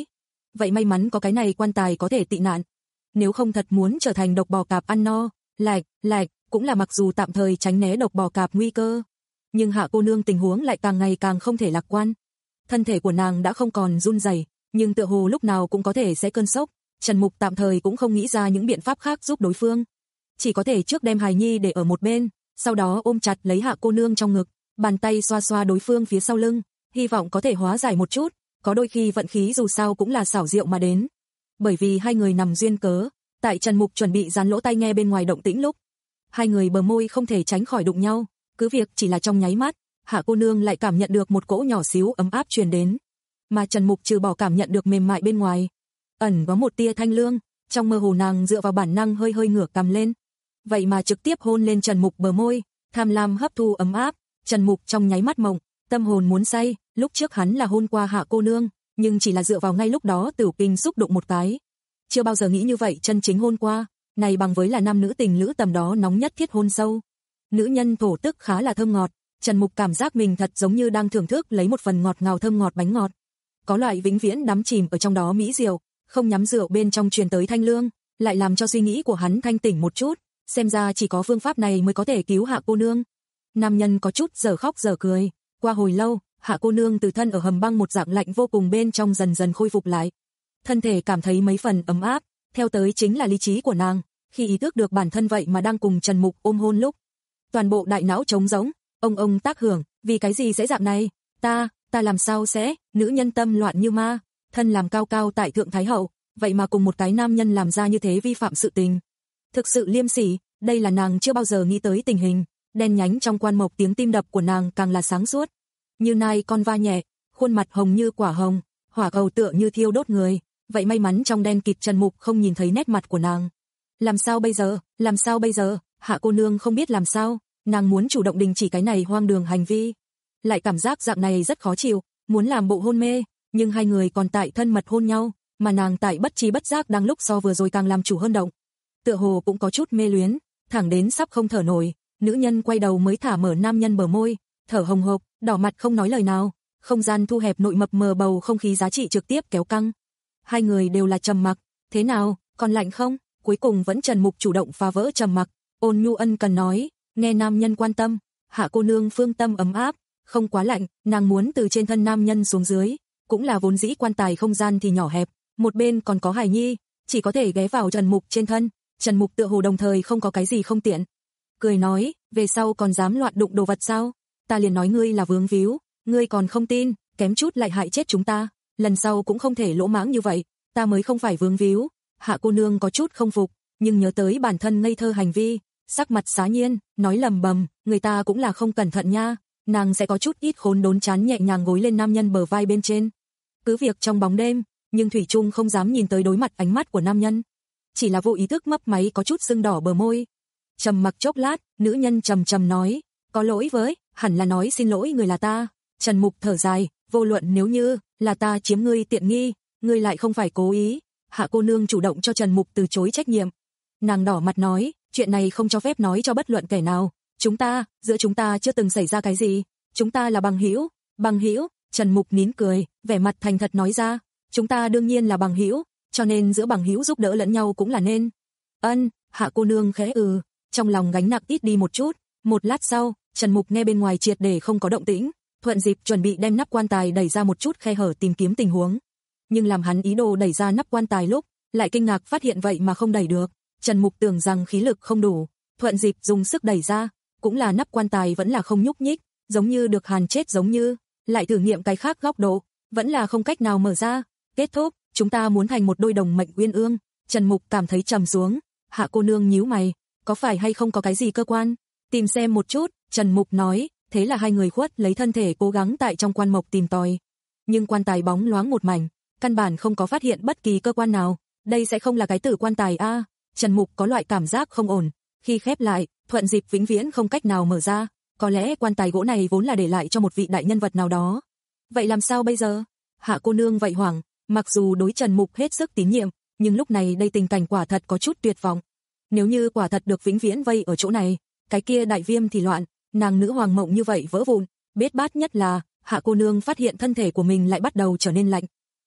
vậy may mắn có cái này quan tài có thể tị nạn. Nếu không thật muốn trở thành độc bò cạp ăn no, lạch, lạch, cũng là mặc dù tạm thời tránh né độc bò cạp nguy cơ. Nhưng Hạ cô nương tình huống lại càng ngày càng không thể lạc quan. Thân thể của nàng đã không còn run rẩy, nhưng tựa hồ lúc nào cũng có thể sẽ cơn sốc. Trần Mục tạm thời cũng không nghĩ ra những biện pháp khác giúp đối phương. Chỉ có thể trước đem hài nhi để ở một bên, sau đó ôm chặt lấy Hạ cô nương trong ngực, bàn tay xoa xoa đối phương phía sau lưng, hy vọng có thể hóa giải một chút, có đôi khi vận khí dù sao cũng là xảo diệu mà đến. Bởi vì hai người nằm duyên cớ, tại Trần Mục chuẩn bị dán lỗ tai nghe bên ngoài động tĩnh lúc, hai người bờ môi không thể tránh khỏi đụng nhau, cứ việc chỉ là trong nháy mắt, Hạ cô nương lại cảm nhận được một cỗ nhỏ xíu ấm áp truyền đến. Mà Trần Mục trừ bỏ cảm nhận được mềm mại bên ngoài, ẩn có một tia thanh lương, trong mơ hồ nàng dựa vào bản năng hơi hơi ngửa cằm lên. Vậy mà trực tiếp hôn lên Trần Mục bờ môi, tham lam hấp thu ấm áp, Trần Mục trong nháy mắt mộng, tâm hồn muốn say, lúc trước hắn là hôn qua Hạ cô nương, nhưng chỉ là dựa vào ngay lúc đó tiểu kinh xúc động một cái. Chưa bao giờ nghĩ như vậy chân chính hôn qua, này bằng với là nam nữ tình lữ tầm đó nóng nhất thiết hôn sâu. Nữ nhân thổ tức khá là thơm ngọt, Trần Mục cảm giác mình thật giống như đang thưởng thức lấy một phần ngọt ngào thơm ngọt bánh ngọt. Có loại vĩnh viễn đắm chìm ở trong đó mỹ diệu, không nhắm rượu bên trong truyền tới thanh lương, lại làm cho suy nghĩ của hắn thanh tỉnh một chút, xem ra chỉ có phương pháp này mới có thể cứu Hạ cô nương. Nam nhân có chút giờ khóc giờ cười, qua hồi lâu, Hạ cô nương từ thân ở hầm băng một dạng lạnh vô cùng bên trong dần dần khôi phục lại. Thân thể cảm thấy mấy phần ấm áp, theo tới chính là lý trí của nàng, khi ý thức được bản thân vậy mà đang cùng Trần Mục ôm hôn lúc. Toàn bộ đại não trống rỗng, ông ông tác hưởng, vì cái gì sẽ dạng này, ta, ta làm sao sẽ, nữ nhân tâm loạn như ma, thân làm cao cao tại thượng thái hậu, vậy mà cùng một cái nam nhân làm ra như thế vi phạm sự tình. Thực sự liêm sỉ, đây là nàng chưa bao giờ nghĩ tới tình hình, đen nhánh trong quan mộc tiếng tim đập của nàng càng là sáng suốt. Như nai con va nhẹ, khuôn mặt hồng như quả hồng, hỏa cầu tựa như thiêu đốt người, vậy may mắn trong đen kịt Trần Mục không nhìn thấy nét mặt của nàng. Làm sao bây giờ, làm sao bây giờ, Hạ cô nương không biết làm sao, nàng muốn chủ động đình chỉ cái này hoang đường hành vi. Lại cảm giác dạng này rất khó chịu, muốn làm bộ hôn mê, nhưng hai người còn tại thân mật hôn nhau, mà nàng tại bất trí bất giác đang lúc so vừa rồi càng làm chủ hơn động. Tựa hồ cũng có chút mê luyến, thẳng đến sắp không thở nổi, nữ nhân quay đầu mới thả mở nam nhân bờ môi, thở hồng hộc, đỏ mặt không nói lời nào, không gian thu hẹp nội mập mờ bầu không khí giá trị trực tiếp kéo căng. Hai người đều là trầm mặc, thế nào, còn lạnh không? Cuối cùng vẫn Trần Mục chủ động phá vỡ trầm mặc, ôn nhu ân cần nói, nghe nam nhân quan tâm, Hạ cô nương phương tâm ấm áp, không quá lạnh, nàng muốn từ trên thân nam nhân xuống dưới, cũng là vốn dĩ quan tài không gian thì nhỏ hẹp, một bên còn có hài nhi, chỉ có thể ghé vào Trần Mục trên thân. Trần Mục tựa hồ đồng thời không có cái gì không tiện, cười nói, về sau còn dám loạn đụng đồ vật sao? Ta liền nói ngươi là vướng víu, ngươi còn không tin, kém chút lại hại chết chúng ta, lần sau cũng không thể lỗ mãng như vậy, ta mới không phải vướng víu. Hạ cô nương có chút không phục, nhưng nhớ tới bản thân ngây thơ hành vi, sắc mặt xá nhiên, nói lầm bầm, người ta cũng là không cẩn thận nha, nàng sẽ có chút ít khốn đốn chán nhẹ nhàng gối lên nam nhân bờ vai bên trên. Cứ việc trong bóng đêm, nhưng thủy chung không dám nhìn tới đối mặt ánh mắt của nam nhân, chỉ là vô ý thức mấp máy có chút sưng đỏ bờ môi. Trầm mặc chốc lát, nữ nhân trầm trầm nói, có lỗi với, hẳn là nói xin lỗi người là ta. Trần Mục thở dài, vô luận nếu như là ta chiếm ngươi tiện nghi, ngươi lại không phải cố ý. Hạ cô nương chủ động cho Trần Mục từ chối trách nhiệm. Nàng đỏ mặt nói, chuyện này không cho phép nói cho bất luận kẻ nào, chúng ta, giữa chúng ta chưa từng xảy ra cái gì, chúng ta là bằng hữu. Bằng hữu? Trần Mục nín cười, vẻ mặt thành thật nói ra, chúng ta đương nhiên là bằng hữu, cho nên giữa bằng hữu giúp đỡ lẫn nhau cũng là nên. Ân, Hạ cô nương khẽ ừ, trong lòng gánh nặng ít đi một chút. Một lát sau, Trần Mục nghe bên ngoài triệt để không có động tĩnh, thuận dịp chuẩn bị đem nắp quan tài đẩy ra một chút khe hở tìm kiếm tình huống. Nhưng làm hắn ý đồ đẩy ra nắp quan tài lúc, lại kinh ngạc phát hiện vậy mà không đẩy được. Trần Mục tưởng rằng khí lực không đủ, thuận dịp dùng sức đẩy ra, cũng là nắp quan tài vẫn là không nhúc nhích, giống như được hàn chết giống như, lại thử nghiệm cái khác góc độ, vẫn là không cách nào mở ra. Kết thúc, chúng ta muốn thành một đôi đồng mệnh uyên ương. Trần Mục cảm thấy trầm xuống. Hạ cô nương nhíu mày, có phải hay không có cái gì cơ quan? Tìm xem một chút, Trần Mục nói, thế là hai người khuất lấy thân thể cố gắng tại trong quan mộc tìm tòi. Nhưng quan tài bóng loáng một mảnh, căn bản không có phát hiện bất kỳ cơ quan nào, đây sẽ không là cái tử quan tài a. Trần Mục có loại cảm giác không ổn, khi khép lại, thuận dịp vĩnh viễn không cách nào mở ra, có lẽ quan tài gỗ này vốn là để lại cho một vị đại nhân vật nào đó. Vậy làm sao bây giờ? Hạ cô nương vậy hoảng, mặc dù đối Trần Mục hết sức tín nhiệm, nhưng lúc này đây tình cảnh quả thật có chút tuyệt vọng. Nếu như quả thật được vĩnh viễn vây ở chỗ này, cái kia đại viêm thì loạn, nàng nữ hoàng mộng như vậy vỡ vụn, bết bát nhất là, Hạ cô nương phát hiện thân thể của mình lại bắt đầu trở nên lạnh.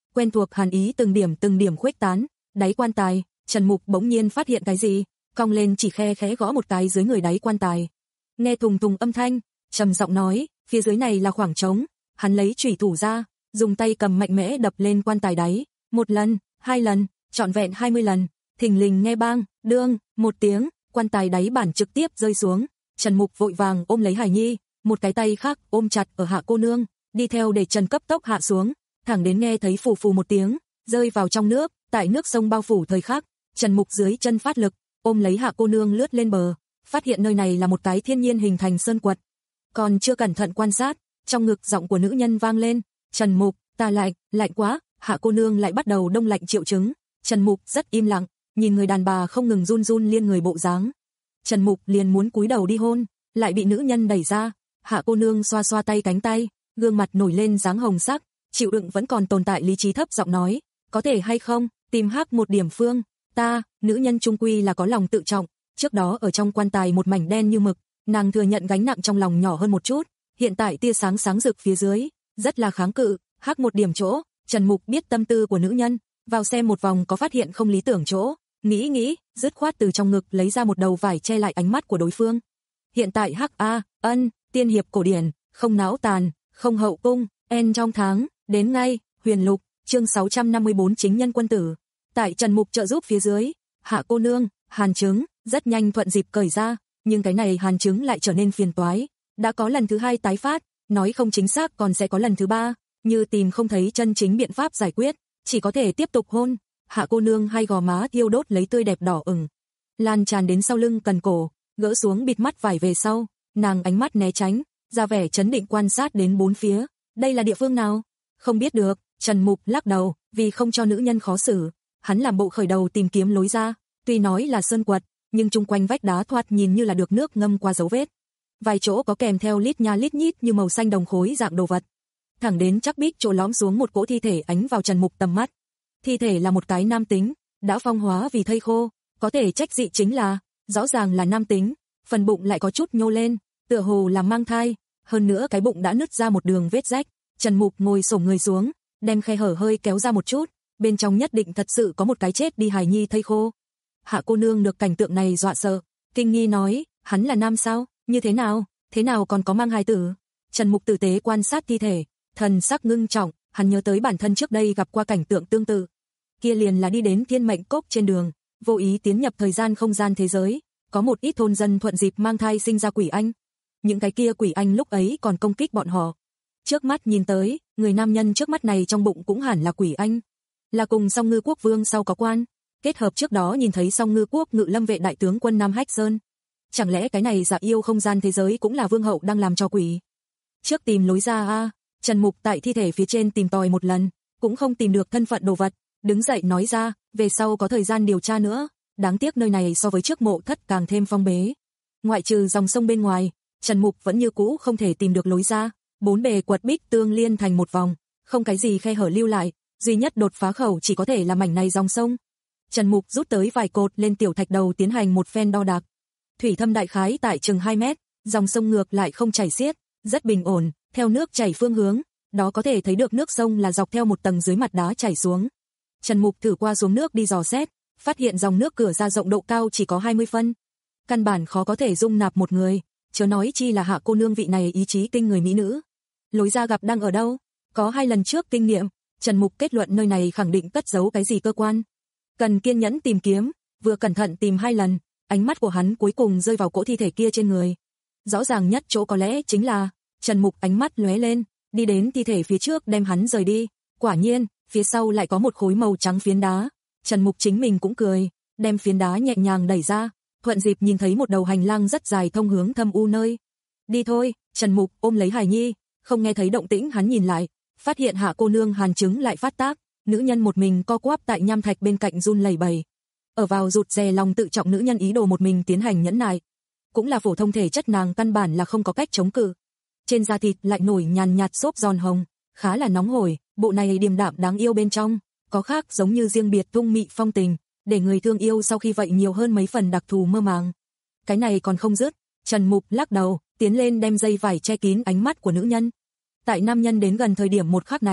quen thuộc hàn ý từng điểm từng điểm khuếch tán, đáy quan tài, Trần Mục bỗng nhiên phát hiện cái gì, cong lên chỉ khe khẽ gõ một cái dưới người đáy quan tài. Nghe thùng thùng âm thanh, trầm giọng nói, phía dưới này là khoảng trống, hắn lấy chủy thủ ra, dùng tay cầm mạnh mẽ đập lên quan tài đáy, một lần, hai lần, trọn vẹn hai mươi lần, thình lình nghe bang, đương, một tiếng, quan tài đáy bản trực tiếp rơi xuống. Trần Mục vội vàng ôm lấy Hải Nhi, một cái tay khác ôm chặt ở Hạ cô nương, đi theo để Trần cấp tốc hạ xuống, thẳng đến nghe thấy phù phù một tiếng, rơi vào trong nước, tại nước sông bao phủ thời khắc, Trần Mục dưới chân phát lực, ôm lấy Hạ cô nương lướt lên bờ, phát hiện nơi này là một cái thiên nhiên hình thành sơn quật. Còn chưa cẩn thận quan sát, trong ngực giọng của nữ nhân vang lên, "Trần Mục, ta lạnh, lạnh quá." Hạ cô nương lại bắt đầu đông lạnh triệu chứng. Trần Mục rất im lặng, nhìn người đàn bà không ngừng run run liên người bộ dáng. Trần Mục liền muốn cúi đầu đi hôn, lại bị nữ nhân đẩy ra. Hạ cô nương xoa xoa tay cánh tay, gương mặt nổi lên dáng hồng sắc, chịu đựng vẫn còn tồn tại lý trí thấp giọng nói, "Có thể hay không, tìm hắc một điểm phương." Ta, nữ nhân trung quy là có lòng tự trọng, trước đó ở trong quan tài một mảnh đen như mực, nàng thừa nhận gánh nặng trong lòng nhỏ hơn một chút, hiện tại tia sáng sáng rực phía dưới, rất là kháng cự, hắc một điểm chỗ. Trần Mục biết tâm tư của nữ nhân, vào xem một vòng có phát hiện không lý tưởng chỗ, nghĩ nghĩ, dứt khoát từ trong ngực lấy ra một đầu vải che lại ánh mắt của đối phương. Hiện tại hắc a, ân, tiên hiệp cổ điển, không náo tàn, không hậu cung, en trong tháng, đến ngay, Huyền Lục, chương sáu trăm năm mươi bốn chính nhân quân tử. Tại Trần Mục trợ giúp phía dưới, Hạ cô nương, hàn chứng, rất nhanh thuận dịp cởi ra, nhưng cái này hàn chứng lại trở nên phiền toái, đã có lần thứ hai tái phát, nói không chính xác còn sẽ có lần thứ ba, như tìm không thấy chân chính biện pháp giải quyết, chỉ có thể tiếp tục hôn. Hạ cô nương hai gò má thiêu đốt lấy tươi đẹp đỏ ửng, lan tràn đến sau lưng cần cổ, gỡ xuống bịt mắt vải về sau, nàng ánh mắt né tránh, ra vẻ trấn định quan sát đến bốn phía, đây là địa phương nào? Không biết được, Trần Mục lắc đầu, vì không cho nữ nhân khó xử, hắn làm bộ khởi đầu tìm kiếm lối ra, tuy nói là sơn quật, nhưng chung quanh vách đá thoạt nhìn như là được nước ngâm qua dấu vết. Vài chỗ có kèm theo lít nha lít nhít như màu xanh đồng khối dạng đồ vật. Thẳng đến chắc bích chỗ lõm xuống một cỗ thi thể ánh vào Trần Mục tầm mắt. Thi thể là một cái nam tính, đã phong hóa vì thây khô, có thể trách dị chính là, rõ ràng là nam tính, phần bụng lại có chút nhô lên, tựa hồ là mang thai, hơn nữa cái bụng đã nứt ra một đường vết rách. Trần Mục ngồi xổm người xuống, đem khe hở hơi kéo ra một chút, bên trong nhất định thật sự có một cái chết đi hài nhi thây khô. Hạ cô nương được cảnh tượng này dọa sợ, kinh nghi nói, hắn là nam sao, như thế nào, thế nào còn có mang hài tử. Trần Mục tử tế quan sát thi thể, thần sắc ngưng trọng, hắn nhớ tới bản thân trước đây gặp qua cảnh tượng tương tự. Kia liền là đi đến Thiên Mệnh Cốc trên đường, vô ý tiến nhập thời gian không gian thế giới, có một ít thôn dân thuận dịp mang thai sinh ra quỷ anh. Những cái kia quỷ anh lúc ấy còn công kích bọn họ. Trước mắt nhìn tới, người nam nhân trước mắt này trong bụng cũng hẳn là quỷ anh, là cùng Song Ngư Quốc vương sau có quan, kết hợp trước đó nhìn thấy Song Ngư Quốc ngự lâm vệ đại tướng quân Nam Hách Sơn. Chẳng lẽ cái này giả yêu không gian thế giới cũng là vương hậu đang làm cho quỷ? Trước tìm lối ra a, Trần Mục tại thi thể phía trên tìm tòi một lần, cũng không tìm được thân phận đồ vật, đứng dậy nói ra, về sau có thời gian điều tra nữa, đáng tiếc nơi này so với trước mộ thất càng thêm phong bế. Ngoại trừ dòng sông bên ngoài, Trần Mục vẫn như cũ không thể tìm được lối ra, bốn bề quật bích tương liên thành một vòng, không cái gì khe hở lưu lại, duy nhất đột phá khẩu chỉ có thể là mảnh này dòng sông. Trần Mục rút tới vài cột lên tiểu thạch đầu tiến hành một phen đo đạc. Thủy thâm đại khái tại chừng hai mét, dòng sông ngược lại không chảy xiết, rất bình ổn, theo nước chảy phương hướng, đó có thể thấy được nước sông là dọc theo một tầng dưới mặt đá chảy xuống. Trần Mục thử qua xuống nước đi dò xét, phát hiện dòng nước cửa ra rộng độ cao chỉ có hai mươi phân. Căn bản khó có thể dung nạp một người, chớ nói chi là Hạ cô nương vị này ý chí kinh người mỹ nữ. Lối ra gặp đang ở đâu? Có hai lần trước kinh nghiệm, Trần Mục kết luận nơi này khẳng định cất giấu cái gì cơ quan. Cần kiên nhẫn tìm kiếm, vừa cẩn thận tìm hai lần, ánh mắt của hắn cuối cùng rơi vào cỗ thi thể kia trên người. Rõ ràng nhất chỗ có lẽ chính là, Trần Mục ánh mắt lóe lên, đi đến thi thể phía trước đem hắn rời đi. Quả nhiên, phía sau lại có một khối màu trắng phiến đá. Trần Mục chính mình cũng cười, đem phiến đá nhẹ nhàng đẩy ra, thuận dịp nhìn thấy một đầu hành lang rất dài thông hướng thâm u nơi. Đi thôi, Trần Mục ôm lấy Hải Nhi, không nghe thấy động tĩnh hắn nhìn lại, phát hiện Hạ cô nương hàn chứng lại phát tác, nữ nhân một mình co quắp tại nham thạch bên cạnh run lẩy bẩy. Ở vào rụt rè lòng tự trọng nữ nhân ý đồ một mình tiến hành nhẫn nại, cũng là phổ thông thể chất nàng căn bản là không có cách chống cự. Trên da thịt lại nổi nhàn nhạt xốp giòn hồng, khá là nóng hổi, bộ này điềm đạm đáng yêu bên trong, có khác giống như riêng biệt thung mị phong tình, để người thương yêu sau khi vậy nhiều hơn mấy phần đặc thù mơ màng. Cái này còn không dứt, Trần Mục lắc đầu, tiến lên đem dây vải che kín ánh mắt của nữ nhân. Tại nam nhân đến gần thời điểm một khắc này,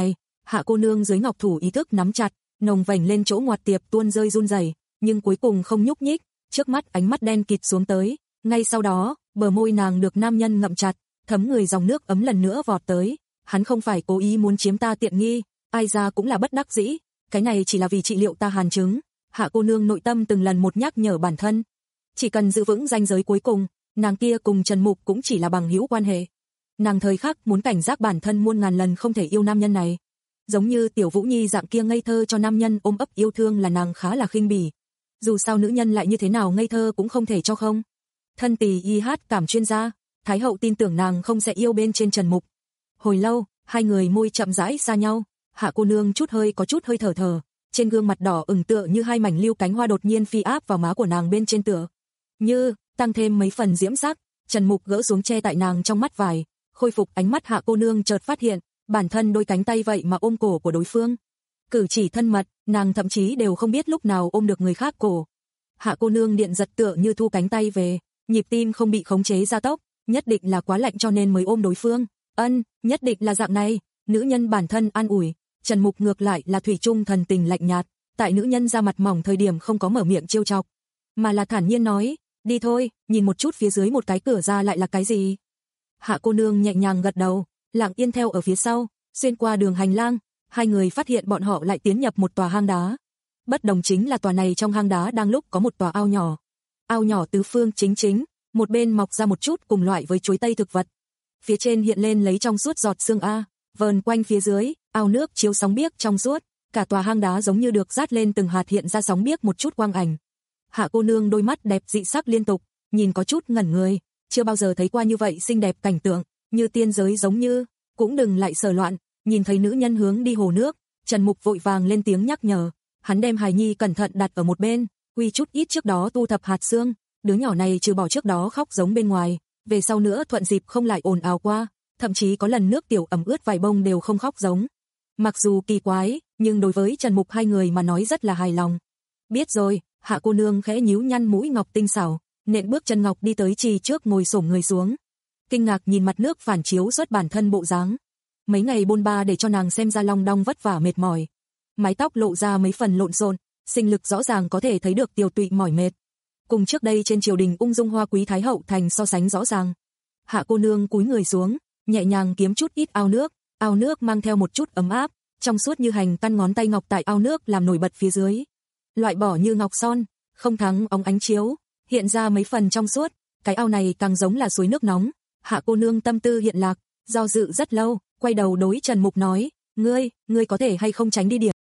Hạ cô nương dưới ngọc thủ ý thức nắm chặt, nồng vành lên chỗ ngoặt tiệp tuôn rơi run rẩy, nhưng cuối cùng không nhúc nhích, trước mắt ánh mắt đen kịt xuống tới, ngay sau đó, bờ môi nàng được nam nhân ngậm chặt, thấm người dòng nước ấm lần nữa vọt tới, hắn không phải cố ý muốn chiếm ta tiện nghi, ai ra cũng là bất đắc dĩ, cái này chỉ là vì trị liệu ta hàn chứng. Hạ cô nương nội tâm từng lần một nhắc nhở bản thân, chỉ cần giữ vững ranh giới cuối cùng, nàng kia cùng Trần Mục cũng chỉ là bằng hữu quan hệ. Nàng thời khắc muốn cảnh giác bản thân muôn ngàn lần không thể yêu nam nhân này. Giống như Tiểu Vũ Nhi dạng kia ngây thơ cho nam nhân ôm ấp yêu thương là nàng khá là khinh bỉ. Dù sao nữ nhân lại như thế nào ngây thơ cũng không thể cho không. Thân tỳ y hát cảm chuyên gia, Thái hậu tin tưởng nàng không sẽ yêu bên trên Trần Mục. Hồi lâu, hai người môi chậm rãi xa nhau, Hạ cô nương chút hơi có chút hơi thở thở, trên gương mặt đỏ ửng tựa như hai mảnh lưu cánh hoa đột nhiên phi áp vào má của nàng bên trên tựa. Như, tăng thêm mấy phần diễm sắc, Trần Mục gỡ xuống che tại nàng trong mắt vải, khôi phục ánh mắt Hạ cô nương chợt phát hiện, bản thân đôi cánh tay vậy mà ôm cổ của đối phương. Cử chỉ thân mật, nàng thậm chí đều không biết lúc nào ôm được người khác cổ. Hạ cô nương điện giật tựa như thu cánh tay về, nhịp tim không bị khống chế gia tốc, nhất định là quá lạnh cho nên mới ôm đối phương. Ân, nhất định là dạng này, nữ nhân bản thân an ủi, Trần Mục ngược lại là thủy chung thần tình lạnh nhạt, tại nữ nhân ra mặt mỏng thời điểm không có mở miệng trêu chọc, mà là thản nhiên nói, đi thôi, nhìn một chút phía dưới một cái cửa ra lại là cái gì. Hạ cô nương nhẹ nhàng gật đầu, lặng yên theo ở phía sau, xuyên qua đường hành lang, hai người phát hiện bọn họ lại tiến nhập một tòa hang đá. Bất đồng chính là tòa này trong hang đá đang lúc có một tòa ao nhỏ. Ao nhỏ tứ phương chính chính, một bên mọc ra một chút cùng loại với chuối tây thực vật. Phía trên hiện lên lấy trong suốt giọt sương a, vờn quanh phía dưới, ao nước chiếu sóng biếc trong suốt, cả tòa hang đá giống như được dát lên từng hạt hiện ra sóng biếc một chút quang ảnh. Hạ cô nương đôi mắt đẹp dị sắc liên tục, nhìn có chút ngẩn người, chưa bao giờ thấy qua như vậy xinh đẹp cảnh tượng, như tiên giới giống như, cũng đừng lại sờ loạn, nhìn thấy nữ nhân hướng đi hồ nước, Trần Mục vội vàng lên tiếng nhắc nhở, hắn đem hài nhi cẩn thận đặt ở một bên, quy chút ít trước đó tu thập hạt xương, đứa nhỏ này trừ bỏ trước đó khóc giống bên ngoài, về sau nữa thuận dịp không lại ồn ào qua, thậm chí có lần nước tiểu ẩm ướt vài bông đều không khóc giống. Mặc dù kỳ quái, nhưng đối với Trần Mục hai người mà nói rất là hài lòng. Biết rồi, Hạ cô nương khẽ nhíu nhăn mũi ngọc tinh xảo, nện bước chân ngọc đi tới trì trước ngồi xổm người xuống. Kinh ngạc nhìn mặt nước phản chiếu xuất bản thân bộ dáng. Mấy ngày bôn ba để cho nàng xem ra long đong vất vả mệt mỏi. Mái tóc lộ ra mấy phần lộn xộn, sinh lực rõ ràng có thể thấy được tiêu tụy mỏi mệt. Cùng trước đây trên triều đình ung dung hoa quý thái hậu thành so sánh rõ ràng. Hạ cô nương cúi người xuống, nhẹ nhàng kiếm chút ít ao nước, ao nước mang theo một chút ấm áp, trong suốt như hành căn ngón tay ngọc tại ao nước làm nổi bật phía dưới. Loại bỏ như ngọc son, không thắng óng ánh chiếu, hiện ra mấy phần trong suốt, cái ao này càng giống là suối nước nóng. Hạ cô nương tâm tư hiện lạc, do dự rất lâu, quay đầu đối Trần Mục nói, ngươi, ngươi có thể hay không tránh đi điểm.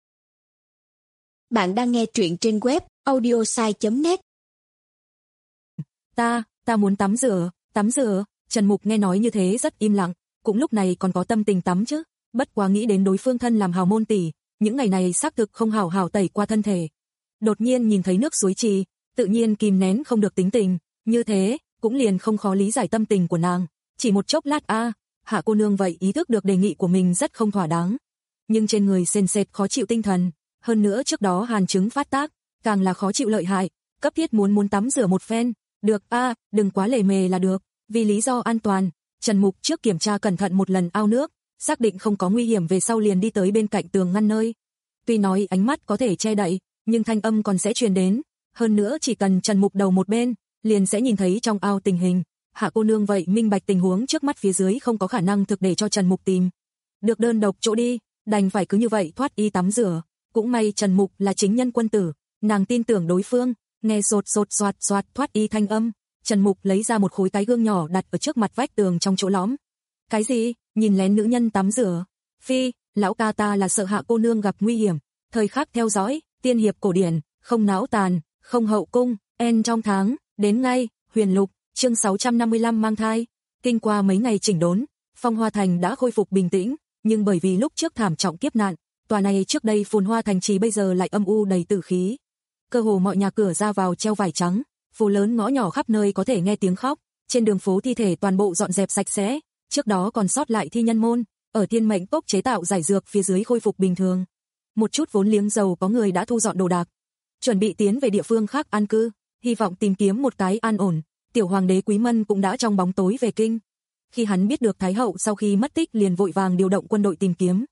Bạn đang nghe truyện trên web audiosai chấm net. Ta, ta muốn tắm rửa, tắm rửa, Trần Mục nghe nói như thế rất im lặng, cũng lúc này còn có tâm tình tắm chứ, bất quá nghĩ đến đối phương thân làm hào môn tỷ, những ngày này xác thực không hảo hảo tẩy qua thân thể. Đột nhiên nhìn thấy nước suối trì, tự nhiên kìm nén không được tính tình, như thế, cũng liền không khó lý giải tâm tình của nàng, chỉ một chốc lát a, Hạ cô nương vậy ý thức được đề nghị của mình rất không thỏa đáng. Nhưng trên người sền sệt khó chịu tinh thần, hơn nữa trước đó hàn chứng phát tác, càng là khó chịu lợi hại, cấp thiết muốn muốn tắm rửa một phen, được a, đừng quá lề mề là được, vì lý do an toàn, Trần Mục trước kiểm tra cẩn thận một lần ao nước, xác định không có nguy hiểm về sau liền đi tới bên cạnh tường ngăn nơi. Tuy nói ánh mắt có thể che đậy, nhưng thanh âm còn sẽ truyền đến, hơn nữa chỉ cần Trần Mục đầu một bên, liền sẽ nhìn thấy trong ao tình hình. Hạ cô nương vậy minh bạch tình huống trước mắt phía dưới không có khả năng thực để cho Trần Mục tìm được đơn độc chỗ đi, đành phải cứ như vậy thoát y tắm rửa. Cũng may Trần Mục là chính nhân quân tử, nàng tin tưởng đối phương, nghe sột sột soạt soạt thoát y thanh âm, Trần Mục lấy ra một khối cái gương nhỏ đặt ở trước mặt vách tường trong chỗ lõm. Cái gì? Nhìn lén nữ nhân tắm rửa. Phi, lão ca ta là sợ Hạ cô nương gặp nguy hiểm, thời khắc theo dõi, tiên hiệp cổ điển, không não tàn, không hậu cung, en trong tháng, đến ngay, Huyền Lục, chương sáu trăm năm mươi lăm mang thai. Kinh qua mấy ngày chỉnh đốn, Phong Hoa Thành đã khôi phục bình tĩnh, nhưng bởi vì lúc trước thảm trọng kiếp nạn, tòa này trước đây phồn hoa thành trì bây giờ lại âm u đầy tử khí. Cơ hồ mọi nhà cửa ra vào treo vải trắng, phố lớn ngõ nhỏ khắp nơi có thể nghe tiếng khóc, trên đường phố thi thể toàn bộ dọn dẹp sạch sẽ, trước đó còn sót lại thi nhân môn, ở Thiên Mệnh Cốc chế tạo giải dược phía dưới khôi phục bình thường. Một chút vốn liếng giàu có người đã thu dọn đồ đạc, chuẩn bị tiến về địa phương khác an cư, hy vọng tìm kiếm một cái an ổn. Tiểu hoàng đế Quý Mân cũng đã trong bóng tối về kinh. Khi hắn biết được Thái hậu sau khi mất tích liền vội vàng điều động quân đội tìm kiếm.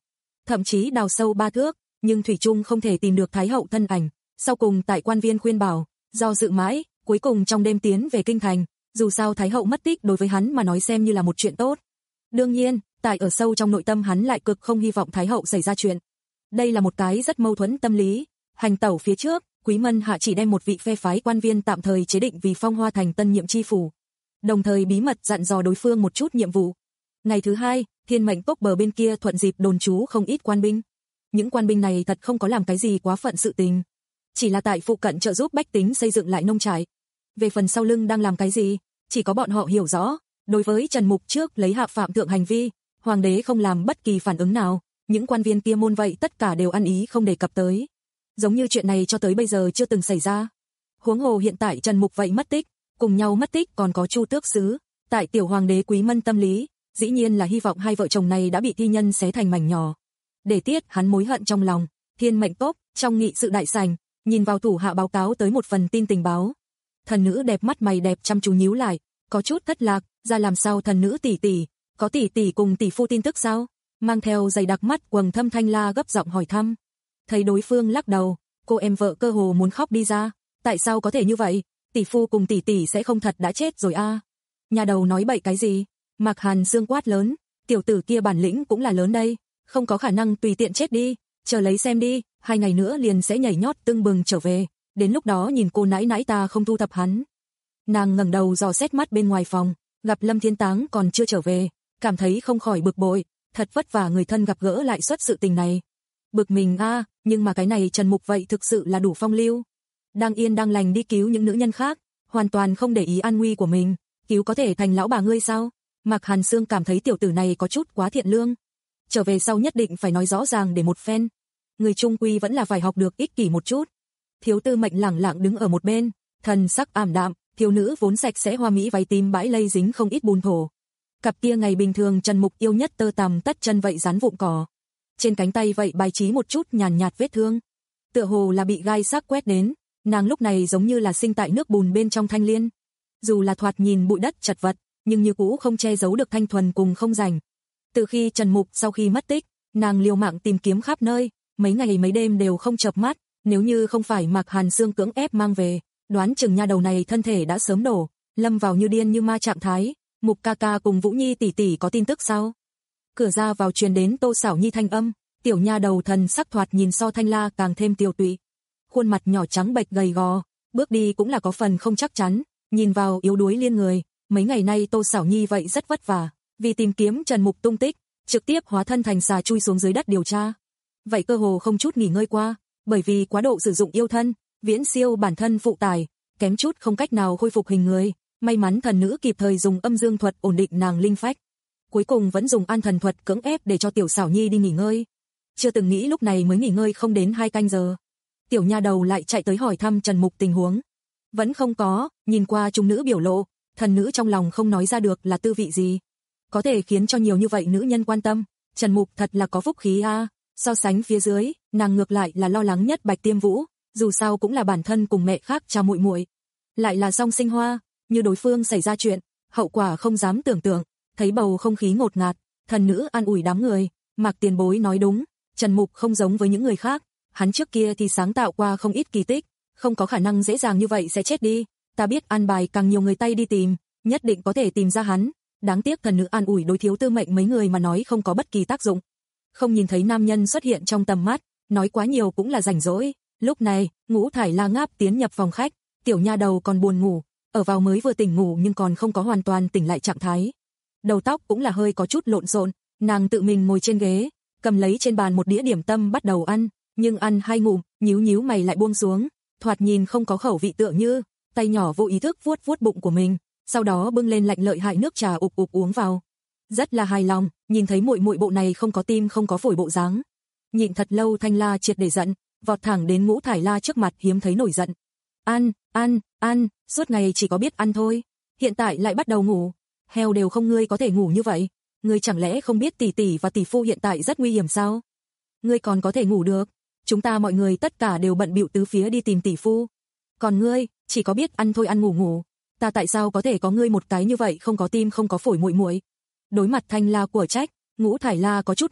thậm chí đào sâu ba thước, nhưng thủy chung không thể tìm được Thái hậu thân ảnh. Sau cùng tại quan viên khuyên bảo, do dự mãi, cuối cùng trong đêm tiến về kinh thành, dù sao Thái hậu mất tích đối với hắn mà nói xem như là một chuyện tốt. Đương nhiên, tại ở sâu trong nội tâm hắn lại cực không hy vọng Thái hậu xảy ra chuyện. Đây là một cái rất mâu thuẫn tâm lý. Hành tẩu phía trước, Quý Mân Hạ chỉ đem một vị phe phái quan viên tạm thời chế định vì Phong Hoa thành tân nhiệm chi phủ, đồng thời bí mật dặn dò đối phương một chút nhiệm vụ. Ngày thứ hai, Thiên Mệnh Cốc bờ bên kia thuận dịp đồn trú không ít quan binh. Những quan binh này thật không có làm cái gì quá phận sự tình, chỉ là tại phụ cận trợ giúp bách tính xây dựng lại nông trại. Về phần sau lưng đang làm cái gì, chỉ có bọn họ hiểu rõ. Đối với Trần Mục trước lấy hạ phạm thượng hành vi, hoàng đế không làm bất kỳ phản ứng nào, những quan viên kia môn vậy tất cả đều ăn ý không đề cập tới. Giống như chuyện này cho tới bây giờ chưa từng xảy ra. Huống hồ hiện tại Trần Mục vậy mất tích, cùng nhau mất tích còn có Chu Tước Sứ, tại tiểu hoàng đế Quý Mân tâm lý, dĩ nhiên là hy vọng hai vợ chồng này đã bị thi nhân xé thành mảnh nhỏ. Để tiết hắn mối hận trong lòng, Thiên Mệnh Cốc, trong nghị sự đại sảnh, nhìn vào thủ hạ báo cáo tới một phần tin tình báo. Thần nữ đẹp mắt mày đẹp chăm chú nhíu lại, có chút thất lạc, ra làm sao thần nữ tỷ tỷ, có tỷ tỷ cùng tỷ phu tin tức sao? Mang theo dày đặc mắt quầng thâm Thanh La gấp giọng hỏi thăm. Thấy đối phương lắc đầu, cô em vợ cơ hồ muốn khóc đi ra, tại sao có thể như vậy? Tỷ phu cùng tỷ tỷ sẽ không thật đã chết rồi a? À? Nhà đầu nói bậy cái gì? Mạc Hàn Sương quát lớn, tiểu tử kia bản lĩnh cũng là lớn đây, không có khả năng tùy tiện chết đi, chờ lấy xem đi, hai ngày nữa liền sẽ nhảy nhót tưng bừng trở về, đến lúc đó nhìn cô nãi nãi ta không thu thập hắn. Nàng ngẩng đầu dò xét mắt bên ngoài phòng, gặp Lâm Thiên Táng còn chưa trở về, cảm thấy không khỏi bực bội, thật vất vả người thân gặp gỡ lại xuất sự tình này. Bực mình a, à, nhưng mà cái này Trần Mục vậy thực sự là đủ phong lưu. Đang yên đang lành đi cứu những nữ nhân khác, hoàn toàn không để ý an nguy của mình, cứu có thể thành lão bà ngươi sao? Mạc Hàn Sương cảm thấy tiểu tử này có chút quá thiện lương. Trở về sau nhất định phải nói rõ ràng để một phen. Người trung quy vẫn là phải học được ích kỷ một chút. Thiếu Tư Mệnh lẳng lặng đứng ở một bên, thần sắc ảm đạm, thiếu nữ vốn sạch sẽ hoa mỹ váy tím bãi lây dính không ít bùn thổ. Cặp kia ngày bình thường Trần Mục yêu nhất tơ tằm tất chân vậy dán vụn cỏ. Trên cánh tay vậy bài trí một chút nhàn nhạt vết thương. Tựa hồ là bị gai sắc quét đến, nàng lúc này giống như là sinh tại nước bùn bên trong thanh liên. Dù là thoạt nhìn bụi đất chật vật, nhưng như cũ không che giấu được thanh thuần cùng không rảnh. Từ khi Trần Mục sau khi mất tích, nàng liều mạng tìm kiếm khắp nơi, mấy ngày mấy đêm đều không chợp mắt, nếu như không phải Mạc Hàn Sương cưỡng ép mang về, đoán chừng nha đầu này thân thể đã sớm đổ, lâm vào như điên như ma trạng thái. Mục ca ca cùng Vũ Nhi tỷ tỷ có tin tức sao? Cửa ra vào truyền đến Tô Sảo Nhi thanh âm, tiểu nha đầu thần sắc thoạt nhìn so Thanh La càng thêm tiêu tụy. Khuôn mặt nhỏ trắng bệch gầy gò, bước đi cũng là có phần không chắc chắn, nhìn vào yếu đuối liên người. Mấy ngày nay Tô Sảo Nhi vậy rất vất vả, vì tìm kiếm Trần Mục tung tích, trực tiếp hóa thân thành xà chui xuống dưới đất điều tra. Vậy cơ hồ không chút nghỉ ngơi qua, bởi vì quá độ sử dụng yêu thân, viễn siêu bản thân phụ tải, kém chút không cách nào khôi phục hình người. May mắn thần nữ kịp thời dùng âm dương thuật ổn định nàng linh phách. Cuối cùng vẫn dùng an thần thuật cưỡng ép để cho tiểu Sảo Nhi đi nghỉ ngơi. Chưa từng nghĩ lúc này mới nghỉ ngơi không đến hai canh giờ. Tiểu nha đầu lại chạy tới hỏi thăm Trần Mục tình huống. Vẫn không có, nhìn qua trung nữ biểu lộ, thần nữ trong lòng không nói ra được là tư vị gì. Có thể khiến cho nhiều như vậy nữ nhân quan tâm, Trần Mục thật là có phúc khí a. À. So sánh phía dưới, nàng ngược lại là lo lắng nhất Bạch Tiêm Vũ, dù sao cũng là bản thân cùng mẹ khác cha muội muội, lại là song sinh hoa, như đối phương xảy ra chuyện, hậu quả không dám tưởng tượng. Thấy bầu không khí ngột ngạt, thần nữ an ủi đám người, Mạc tiền bối nói đúng, Trần Mục không giống với những người khác, hắn trước kia thì sáng tạo qua không ít kỳ tích, không có khả năng dễ dàng như vậy sẽ chết đi. Ta biết an bài càng nhiều người tay đi tìm, nhất định có thể tìm ra hắn. Đáng tiếc thần nữ an ủi đối Thiếu Tư Mệnh mấy người mà nói không có bất kỳ tác dụng. Không nhìn thấy nam nhân xuất hiện trong tầm mắt, nói quá nhiều cũng là rảnh rỗi. Lúc này, Ngũ Thải La ngáp tiến nhập phòng khách, tiểu nha đầu còn buồn ngủ, ở vào mới vừa tỉnh ngủ nhưng còn không có hoàn toàn tỉnh lại trạng thái. Đầu tóc cũng là hơi có chút lộn xộn, nàng tự mình ngồi trên ghế, cầm lấy trên bàn một đĩa điểm tâm bắt đầu ăn, nhưng ăn hai ngụm, nhíu nhíu mày lại buông xuống, thoạt nhìn không có khẩu vị tựa như, tay nhỏ vô ý thức vuốt vuốt bụng của mình, sau đó bưng lên lạnh lợi hại nước trà ục ục uống vào. Rất là hài lòng, nhìn thấy muội muội bộ này không có tim không có phổi bộ dáng. Nhịn thật lâu Thanh La triệt để giận, vọt thẳng đến Ngũ Thải La trước mặt hiếm thấy nổi giận. Ăn, ăn, ăn, suốt ngày chỉ có biết ăn thôi, hiện tại lại bắt đầu ngủ, heo đều không ngươi có thể ngủ như vậy, ngươi chẳng lẽ không biết tỷ tỷ và tỷ phu hiện tại rất nguy hiểm sao? Ngươi còn có thể ngủ được, chúng ta mọi người tất cả đều bận bịu tứ phía đi tìm tỷ phu. Còn ngươi, chỉ có biết ăn thôi ăn ngủ ngủ, ta tại sao có thể có ngươi một cái như vậy không có tim không có phổi muội muội? Đối mặt Thanh La của trách, Ngũ Thải La có chút mộng,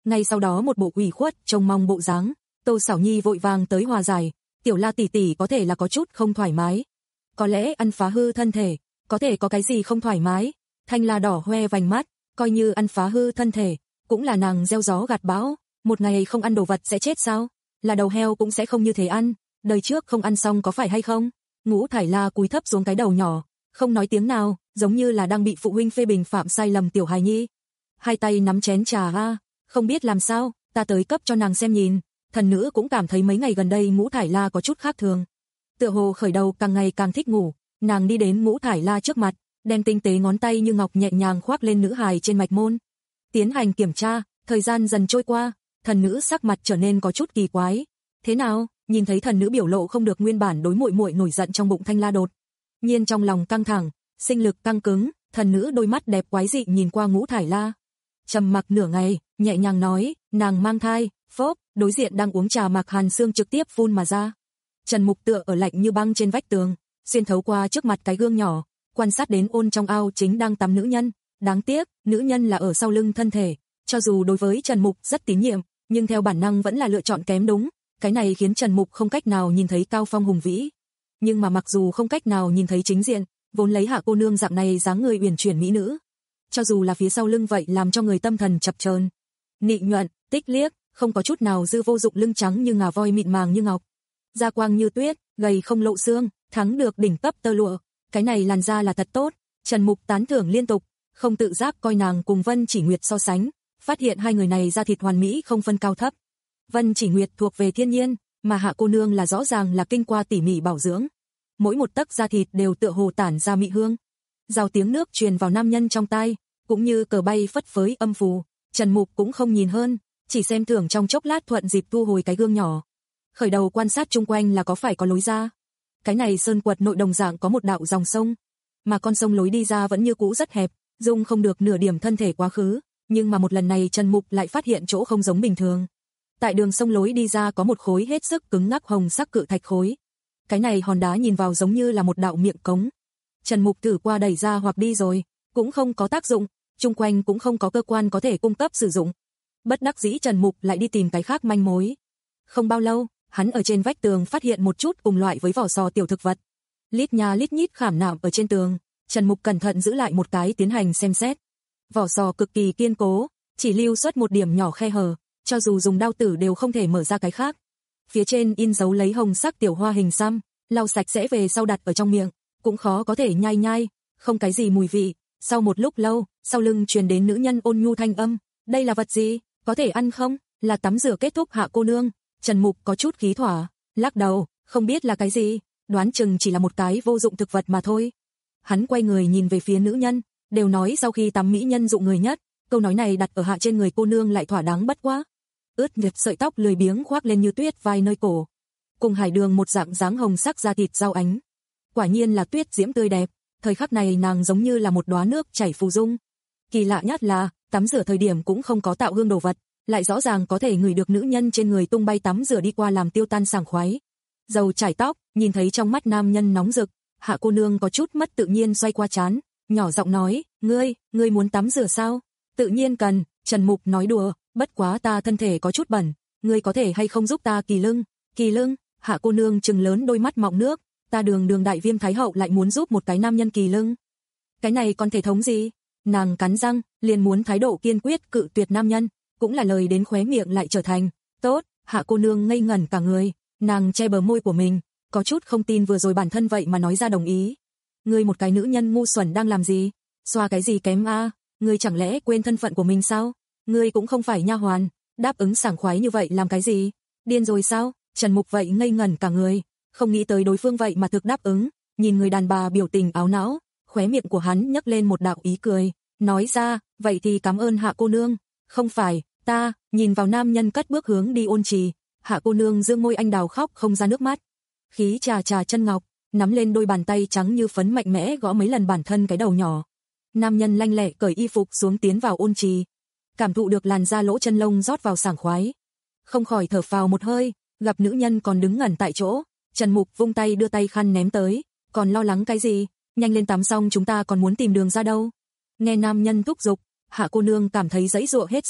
Ngay sau đó một bộ ủy khuất trông mong bộ dáng, Tô Sảo Nhi vội vàng tới hòa giải, Tiểu La tỷ tỷ có thể là có chút không thoải mái. Có lẽ ăn phá hư thân thể, có thể có cái gì không thoải mái. Thanh La đỏ hoe vành mắt, coi như ăn phá hư thân thể, cũng là nàng gieo gió gặt bão, một ngày không ăn đồ vật sẽ chết sao? Là đầu heo cũng sẽ không như thế ăn, đời trước không ăn xong có phải hay không? Ngũ Thải La cúi thấp xuống cái đầu nhỏ, không nói tiếng nào, giống như là đang bị phụ huynh phê bình phạm sai lầm tiểu hài nhi. Hai tay nắm chén trà a, không biết làm sao, ta tới cấp cho nàng xem nhìn. Thần nữ cũng cảm thấy mấy ngày gần đây Ngũ Thải La có chút khác thường. Tựa hồ khởi đầu càng ngày càng thích ngủ, nàng đi đến Ngũ Thải La trước mặt, đem tinh tế ngón tay như ngọc nhẹ nhàng khoác lên nữ hài trên mạch môn. Tiến hành kiểm tra, thời gian dần trôi qua, thần nữ sắc mặt trở nên có chút kỳ quái. Thế nào? Nhìn thấy thần nữ biểu lộ không được nguyên bản đối muội muội nổi giận trong bụng Thanh La đột nhiên trong lòng căng thẳng, sinh lực căng cứng, thần nữ đôi mắt đẹp quái dị nhìn qua Ngũ Thải La. Trầm mặc nửa ngày, nhẹ nhàng nói, nàng mang thai. Phốp, đối diện đang uống trà Mạc Hàn Sương trực tiếp phun mà ra. Trần Mục tựa ở lạnh như băng trên vách tường, xuyên thấu qua trước mặt cái gương nhỏ, quan sát đến ôn trong ao chính đang tắm nữ nhân. Đáng tiếc, nữ nhân là ở sau lưng thân thể, cho dù đối với Trần Mục rất tín nhiệm, nhưng theo bản năng vẫn là lựa chọn kém đúng. Cái này khiến Trần Mục không cách nào nhìn thấy cao phong hùng vĩ. Nhưng mà mặc dù không cách nào nhìn thấy chính diện, vốn lấy Hạ cô nương dạng này dáng người uyển chuyển mỹ nữ, cho dù là phía sau lưng vậy làm cho người tâm thần chập chờn. Nị nhuận, tích liếc, không có chút nào dư vô dụng, lưng trắng như ngà voi mịn màng như ngọc, da quang như tuyết, gầy không lộ xương, thắng được đỉnh cấp tơ lụa, cái này làn da là thật tốt. Trần Mục tán thưởng liên tục, không tự giác coi nàng cùng Vân Chỉ Nguyệt so sánh, phát hiện hai người này da thịt hoàn mỹ không phân cao thấp. Vân Chỉ Nguyệt thuộc về thiên nhiên, mà Hạ cô nương là rõ ràng là kinh qua tỉ mỉ bảo dưỡng, mỗi một tấc da thịt đều tựa hồ tản ra mị hương. Rào tiếng nước truyền vào nam nhân trong tai, cũng như cờ bay phất phới âm phù. Trần Mục cũng không nhìn hơn, chỉ xem thưởng trong chốc lát, thuận dịp thu hồi cái gương nhỏ, khởi đầu quan sát chung quanh là có phải có lối ra. Cái này sơn quật nội đồng dạng có một đạo dòng sông, mà con sông lối đi ra vẫn như cũ rất hẹp, dung không được nửa điểm thân thể quá khứ, nhưng mà một lần này Trần Mục lại phát hiện chỗ không giống bình thường. Tại đường sông lối đi ra có một khối hết sức cứng ngắc hồng sắc cự thạch khối. Cái này hòn đá nhìn vào giống như là một đạo miệng cống. Trần Mục thử qua đẩy ra hoặc đi rồi, cũng không có tác dụng, chung quanh cũng không có cơ quan có thể cung cấp sử dụng. Bất đắc dĩ Trần Mục lại đi tìm cái khác manh mối. Không bao lâu, hắn ở trên vách tường phát hiện một chút cùng loại với vỏ sò tiểu thực vật. Lít nha lít nhít khảm nạm ở trên tường, Trần Mục cẩn thận giữ lại một cái tiến hành xem xét. Vỏ sò cực kỳ kiên cố, chỉ lưu xuất một điểm nhỏ khe hở, cho dù dùng đao tử đều không thể mở ra cái khác. Phía trên in dấu lấy hồng sắc tiểu hoa hình xăm, lau sạch sẽ về sau đặt ở trong miệng, cũng khó có thể nhai nhai, không cái gì mùi vị. Sau một lúc lâu, sau lưng truyền đến nữ nhân ôn nhu thanh âm, đây là vật gì, có thể ăn không? Là tắm rửa kết thúc Hạ cô nương. Trần Mục có chút khí thỏa, lắc đầu, không biết là cái gì, đoán chừng chỉ là một cái vô dụng thực vật mà thôi. Hắn quay người nhìn về phía nữ nhân, đều nói sau khi tắm mỹ nhân dụng người nhất, câu nói này đặt ở hạ trên người cô nương lại thỏa đáng bất quá. Ướt nhẹp sợi tóc lười biếng khoác lên như tuyết vai nơi cổ, cùng hải đường một dạng dáng hồng sắc da thịt rau ánh. Quả nhiên là tuyết diễm tươi đẹp, thời khắc này nàng giống như là một đóa nước chảy phù dung. Kỳ lạ nhất là, tắm rửa thời điểm cũng không có tạo hương đồ vật, lại rõ ràng có thể ngửi được nữ nhân trên người tung bay tắm rửa đi qua làm tiêu tan sảng khoái. Dầu chải tóc, nhìn thấy trong mắt nam nhân nóng rực, Hạ cô nương có chút mất tự nhiên xoay qua trán, nhỏ giọng nói, ngươi, ngươi muốn tắm rửa sao? Tự nhiên cần. Trần Mục nói đùa, bất quá ta thân thể có chút bẩn, ngươi có thể hay không giúp ta kỳ lưng? Kỳ lưng? Hạ cô nương trừng lớn đôi mắt mọng nước, ta đường đường đại viêm thái hậu lại muốn giúp một cái nam nhân kỳ lưng. Cái này còn thể thống gì? Nàng cắn răng, liền muốn thái độ kiên quyết cự tuyệt nam nhân, cũng là lời đến khóe miệng lại trở thành, tốt. Hạ cô nương ngây ngẩn cả người, nàng che bờ môi của mình, có chút không tin vừa rồi bản thân vậy mà nói ra đồng ý. Ngươi một cái nữ nhân ngu xuẩn đang làm gì? Xoa cái gì kém a? Ngươi chẳng lẽ quên thân phận của mình sao? Ngươi cũng không phải nha hoàn, đáp ứng sảng khoái như vậy làm cái gì? Điên rồi sao? Trần Mục vậy ngây ngẩn cả người, không nghĩ tới đối phương vậy mà thực đáp ứng, nhìn người đàn bà biểu tình áo não, khóe miệng của hắn nhấc lên một đạo ý cười, nói ra, vậy thì cảm ơn Hạ cô nương. Không phải, ta, nhìn vào nam nhân cất bước hướng đi ôn trì, Hạ cô nương dương môi anh đào khóc không ra nước mắt. Khí trà trà chân ngọc, nắm lên đôi bàn tay trắng như phấn mạnh mẽ gõ mấy lần bản thân cái đầu nhỏ. Nam nhân lanh lẹ cởi y phục xuống tiến vào ôn trì, cảm thụ được làn da lỗ chân lông rót vào sảng khoái, không khỏi thở phào một hơi. Gặp nữ nhân còn đứng ngẩn tại chỗ, Trần Mục vung tay đưa tay khăn ném tới, còn lo lắng cái gì, nhanh lên tắm xong chúng ta còn muốn tìm đường ra đâu. Nghe nam nhân thúc giục, Hạ cô nương cảm thấy giãy giụa hết sức,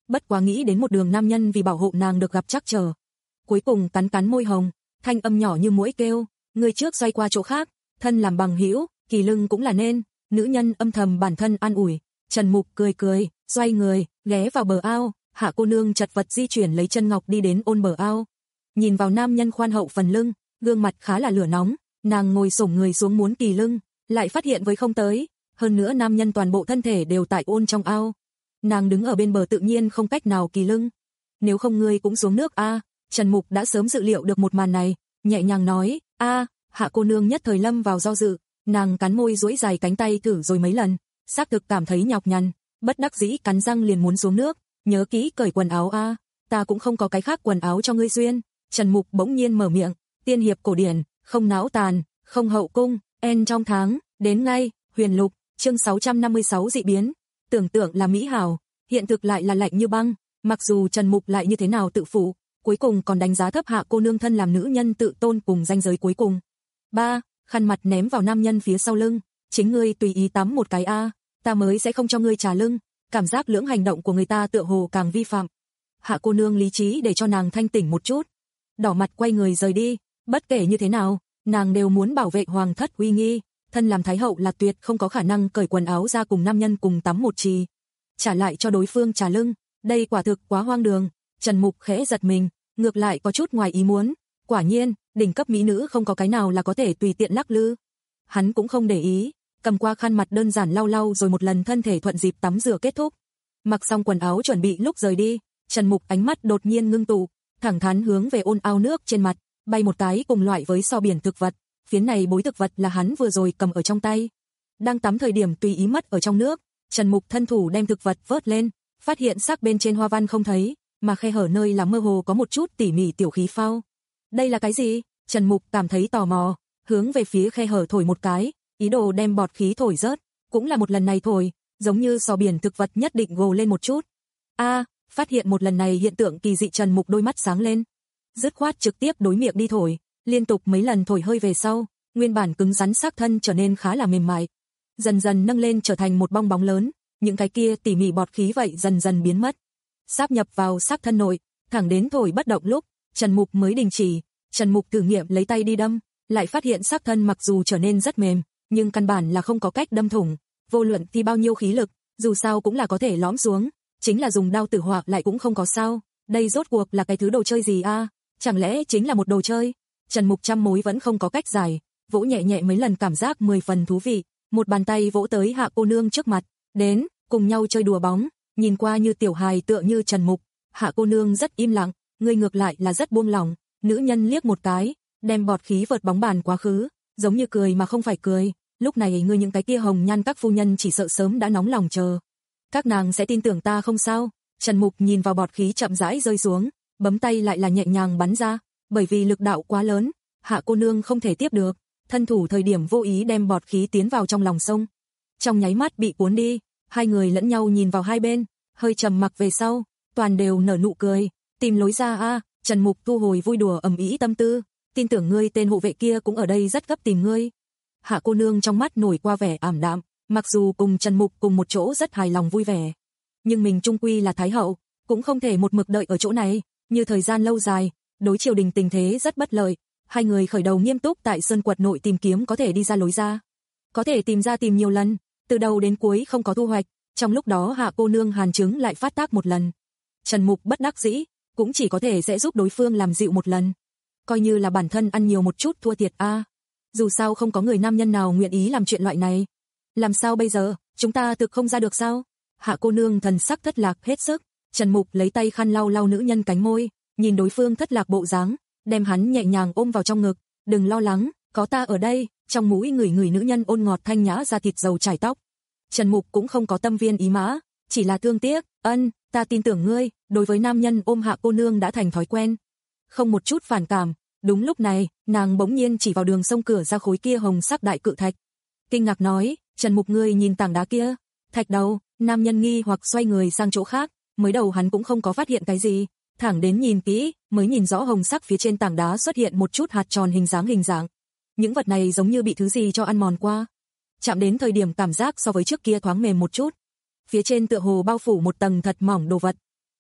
bất quá nghĩ đến một đường nam nhân vì bảo hộ nàng được gặp trắc trở. Cuối cùng cắn cắn môi hồng, thanh âm nhỏ như muỗi kêu, người trước xoay qua chỗ khác, thân làm bằng hữu, kỳ lưng cũng là nên. Nữ nhân âm thầm bản thân an ủi. Trần Mục cười cười, xoay người, ghé vào bờ ao. Hạ cô nương chật vật di chuyển lấy chân ngọc đi đến ôn bờ ao. Nhìn vào nam nhân khoan hậu phần lưng, gương mặt khá là lửa nóng, nàng ngồi xổm người xuống muốn kỳ lưng, lại phát hiện với không tới. Hơn nữa nam nhân toàn bộ thân thể đều tại ôn trong ao. Nàng đứng ở bên bờ tự nhiên không cách nào kỳ lưng. Nếu không ngươi cũng xuống nước a. Trần Mục đã sớm dự liệu được một màn này, nhẹ nhàng nói, a. Hạ cô nương nhất thời lâm vào do dự, nàng cắn môi duỗi dài cánh tay thử rồi mấy lần, xác thực cảm thấy nhọc nhằn, bất đắc dĩ cắn răng liền muốn xuống nước, nhớ kỹ cởi quần áo a, ta cũng không có cái khác quần áo cho ngươi xuyên. Trần Mục bỗng nhiên mở miệng, tiên hiệp cổ điển, không não tàn, không hậu cung, en trong tháng, đến ngay, Huyền Lục, chương sáu trăm năm mươi sáu dị biến, tưởng tượng là mỹ hảo, hiện thực lại là lạnh như băng, mặc dù Trần Mục lại như thế nào tự phụ, cuối cùng còn đánh giá thấp Hạ cô nương thân làm nữ nhân tự tôn cùng danh giới cuối cùng. Ba, khăn mặt ném vào nam nhân phía sau lưng, chính ngươi tùy ý tắm một cái a, ta mới sẽ không cho ngươi trả lưng. Cảm giác lưỡng hành động của người ta tựa hồ càng vi phạm. Hạ cô nương lý trí để cho nàng thanh tỉnh một chút, đỏ mặt quay người rời đi, bất kể như thế nào, nàng đều muốn bảo vệ hoàng thất uy nghi, thân làm thái hậu là tuyệt không có khả năng cởi quần áo ra cùng nam nhân cùng tắm một trì, trả lại cho đối phương trả lưng, đây quả thực quá hoang đường. Trần Mục khẽ giật mình, ngược lại có chút ngoài ý muốn, quả nhiên, đỉnh cấp mỹ nữ không có cái nào là có thể tùy tiện lắc lư. Hắn cũng không để ý, cầm qua khăn mặt đơn giản lau lau rồi một lần thân thể thuận dịp tắm rửa kết thúc. Mặc xong quần áo chuẩn bị lúc rời đi, Trần Mục ánh mắt đột nhiên ngưng tụ, thẳng thắn hướng về ôn ao nước trên mặt, bay một cái cùng loại với so biển thực vật, phiến này bối thực vật là hắn vừa rồi cầm ở trong tay. Đang tắm thời điểm tùy ý mất ở trong nước, Trần Mục thân thủ đem thực vật vớt lên, phát hiện sắc bên trên hoa văn không thấy, mà khe hở nơi là mơ hồ có một chút tỉ mỉ tiểu khí phao. Đây là cái gì? Trần Mục cảm thấy tò mò, hướng về phía khe hở thổi một cái, ý đồ đem bọt khí thổi rớt, cũng là một lần này thổi, giống như sò biển thực vật nhất định gồ lên một chút. A, phát hiện một lần này hiện tượng kỳ dị, Trần Mục đôi mắt sáng lên, dứt khoát trực tiếp đối miệng đi thổi, liên tục mấy lần thổi hơi về sau, nguyên bản cứng rắn xác thân trở nên khá là mềm mại, dần dần nâng lên trở thành một bong bóng lớn, những cái kia tỉ mỉ bọt khí vậy dần dần biến mất, sáp nhập vào xác thân nội, thẳng đến thổi bất động lúc, Trần Mục mới đình chỉ. Trần Mục thử nghiệm lấy tay đi đâm, lại phát hiện xác thân mặc dù trở nên rất mềm, nhưng căn bản là không có cách đâm thủng, vô luận thì bao nhiêu khí lực, dù sao cũng là có thể lõm xuống, chính là dùng đao tử họa lại cũng không có sao, đây rốt cuộc là cái thứ đồ chơi gì a? Chẳng lẽ chính là một đồ chơi? Trần Mục trăm mối vẫn không có cách giải, vỗ nhẹ nhẹ mấy lần cảm giác mười phần thú vị, một bàn tay vỗ tới Hạ cô nương trước mặt, đến, cùng nhau chơi đùa bóng, nhìn qua như tiểu hài tựa như Trần Mục. Hạ cô nương rất im lặng, ngươi ngược lại là rất buông lỏng. Nữ nhân liếc một cái, đem bọt khí vượt bóng bàn quá khứ, giống như cười mà không phải cười, lúc này ngươi những cái kia hồng nhan các phu nhân chỉ sợ sớm đã nóng lòng chờ. Các nàng sẽ tin tưởng ta không sao? Trần Mục nhìn vào bọt khí chậm rãi rơi xuống, bấm tay lại là nhẹ nhàng bắn ra, bởi vì lực đạo quá lớn, Hạ cô nương không thể tiếp được, thân thủ thời điểm vô ý đem bọt khí tiến vào trong lòng sông. Trong nháy mắt bị cuốn đi, hai người lẫn nhau nhìn vào hai bên, hơi trầm mặc về sau, toàn đều nở nụ cười, tìm lối ra a. Trần Mục thu hồi vui đùa ầm ĩ tâm tư, tin tưởng ngươi tên hộ vệ kia cũng ở đây rất gấp tìm ngươi. Hạ cô nương trong mắt nổi qua vẻ ảm đạm, mặc dù cùng Trần Mục cùng một chỗ rất hài lòng vui vẻ, nhưng mình trung quy là thái hậu, cũng không thể một mực đợi ở chỗ này, như thời gian lâu dài, đối triều đình tình thế rất bất lợi, hai người khởi đầu nghiêm túc tại sơn quật nội tìm kiếm có thể đi ra lối ra. Có thể tìm ra tìm nhiều lần, từ đầu đến cuối không có thu hoạch, trong lúc đó Hạ cô nương hàn chứng lại phát tác một lần. Trần Mục bất đắc dĩ, cũng chỉ có thể sẽ giúp đối phương làm dịu một lần, coi như là bản thân ăn nhiều một chút thua thiệt a. À. Dù sao không có người nam nhân nào nguyện ý làm chuyện loại này. Làm sao bây giờ, chúng ta thực không ra được sao? Hạ cô nương thần sắc thất lạc hết sức, Trần Mục lấy tay khăn lau lau nữ nhân cánh môi, nhìn đối phương thất lạc bộ dáng, đem hắn nhẹ nhàng ôm vào trong ngực, đừng lo lắng, có ta ở đây. Trong mũi ngửi ngửi nữ nhân ôn ngọt thanh nhã da thịt dầu trải tóc. Trần Mục cũng không có tâm viên ý mã, chỉ là thương tiếc, ân, ta tin tưởng ngươi. Đối với nam nhân ôm Hạ cô nương đã thành thói quen, không một chút phản cảm. Đúng lúc này, nàng bỗng nhiên chỉ vào đường sông cửa ra khối kia hồng sắc đại cự thạch, kinh ngạc nói, Trần Mục ngươi nhìn tảng đá kia. Thạch đầu, nam nhân nghi hoặc xoay người sang chỗ khác, mới đầu hắn cũng không có phát hiện cái gì, thẳng đến nhìn kỹ, mới nhìn rõ hồng sắc phía trên tảng đá xuất hiện một chút hạt tròn hình dáng hình dạng. Những vật này giống như bị thứ gì cho ăn mòn qua. Chạm đến thời điểm cảm giác so với trước kia thoáng mềm một chút. Phía trên tựa hồ bao phủ một tầng thật mỏng đồ vật.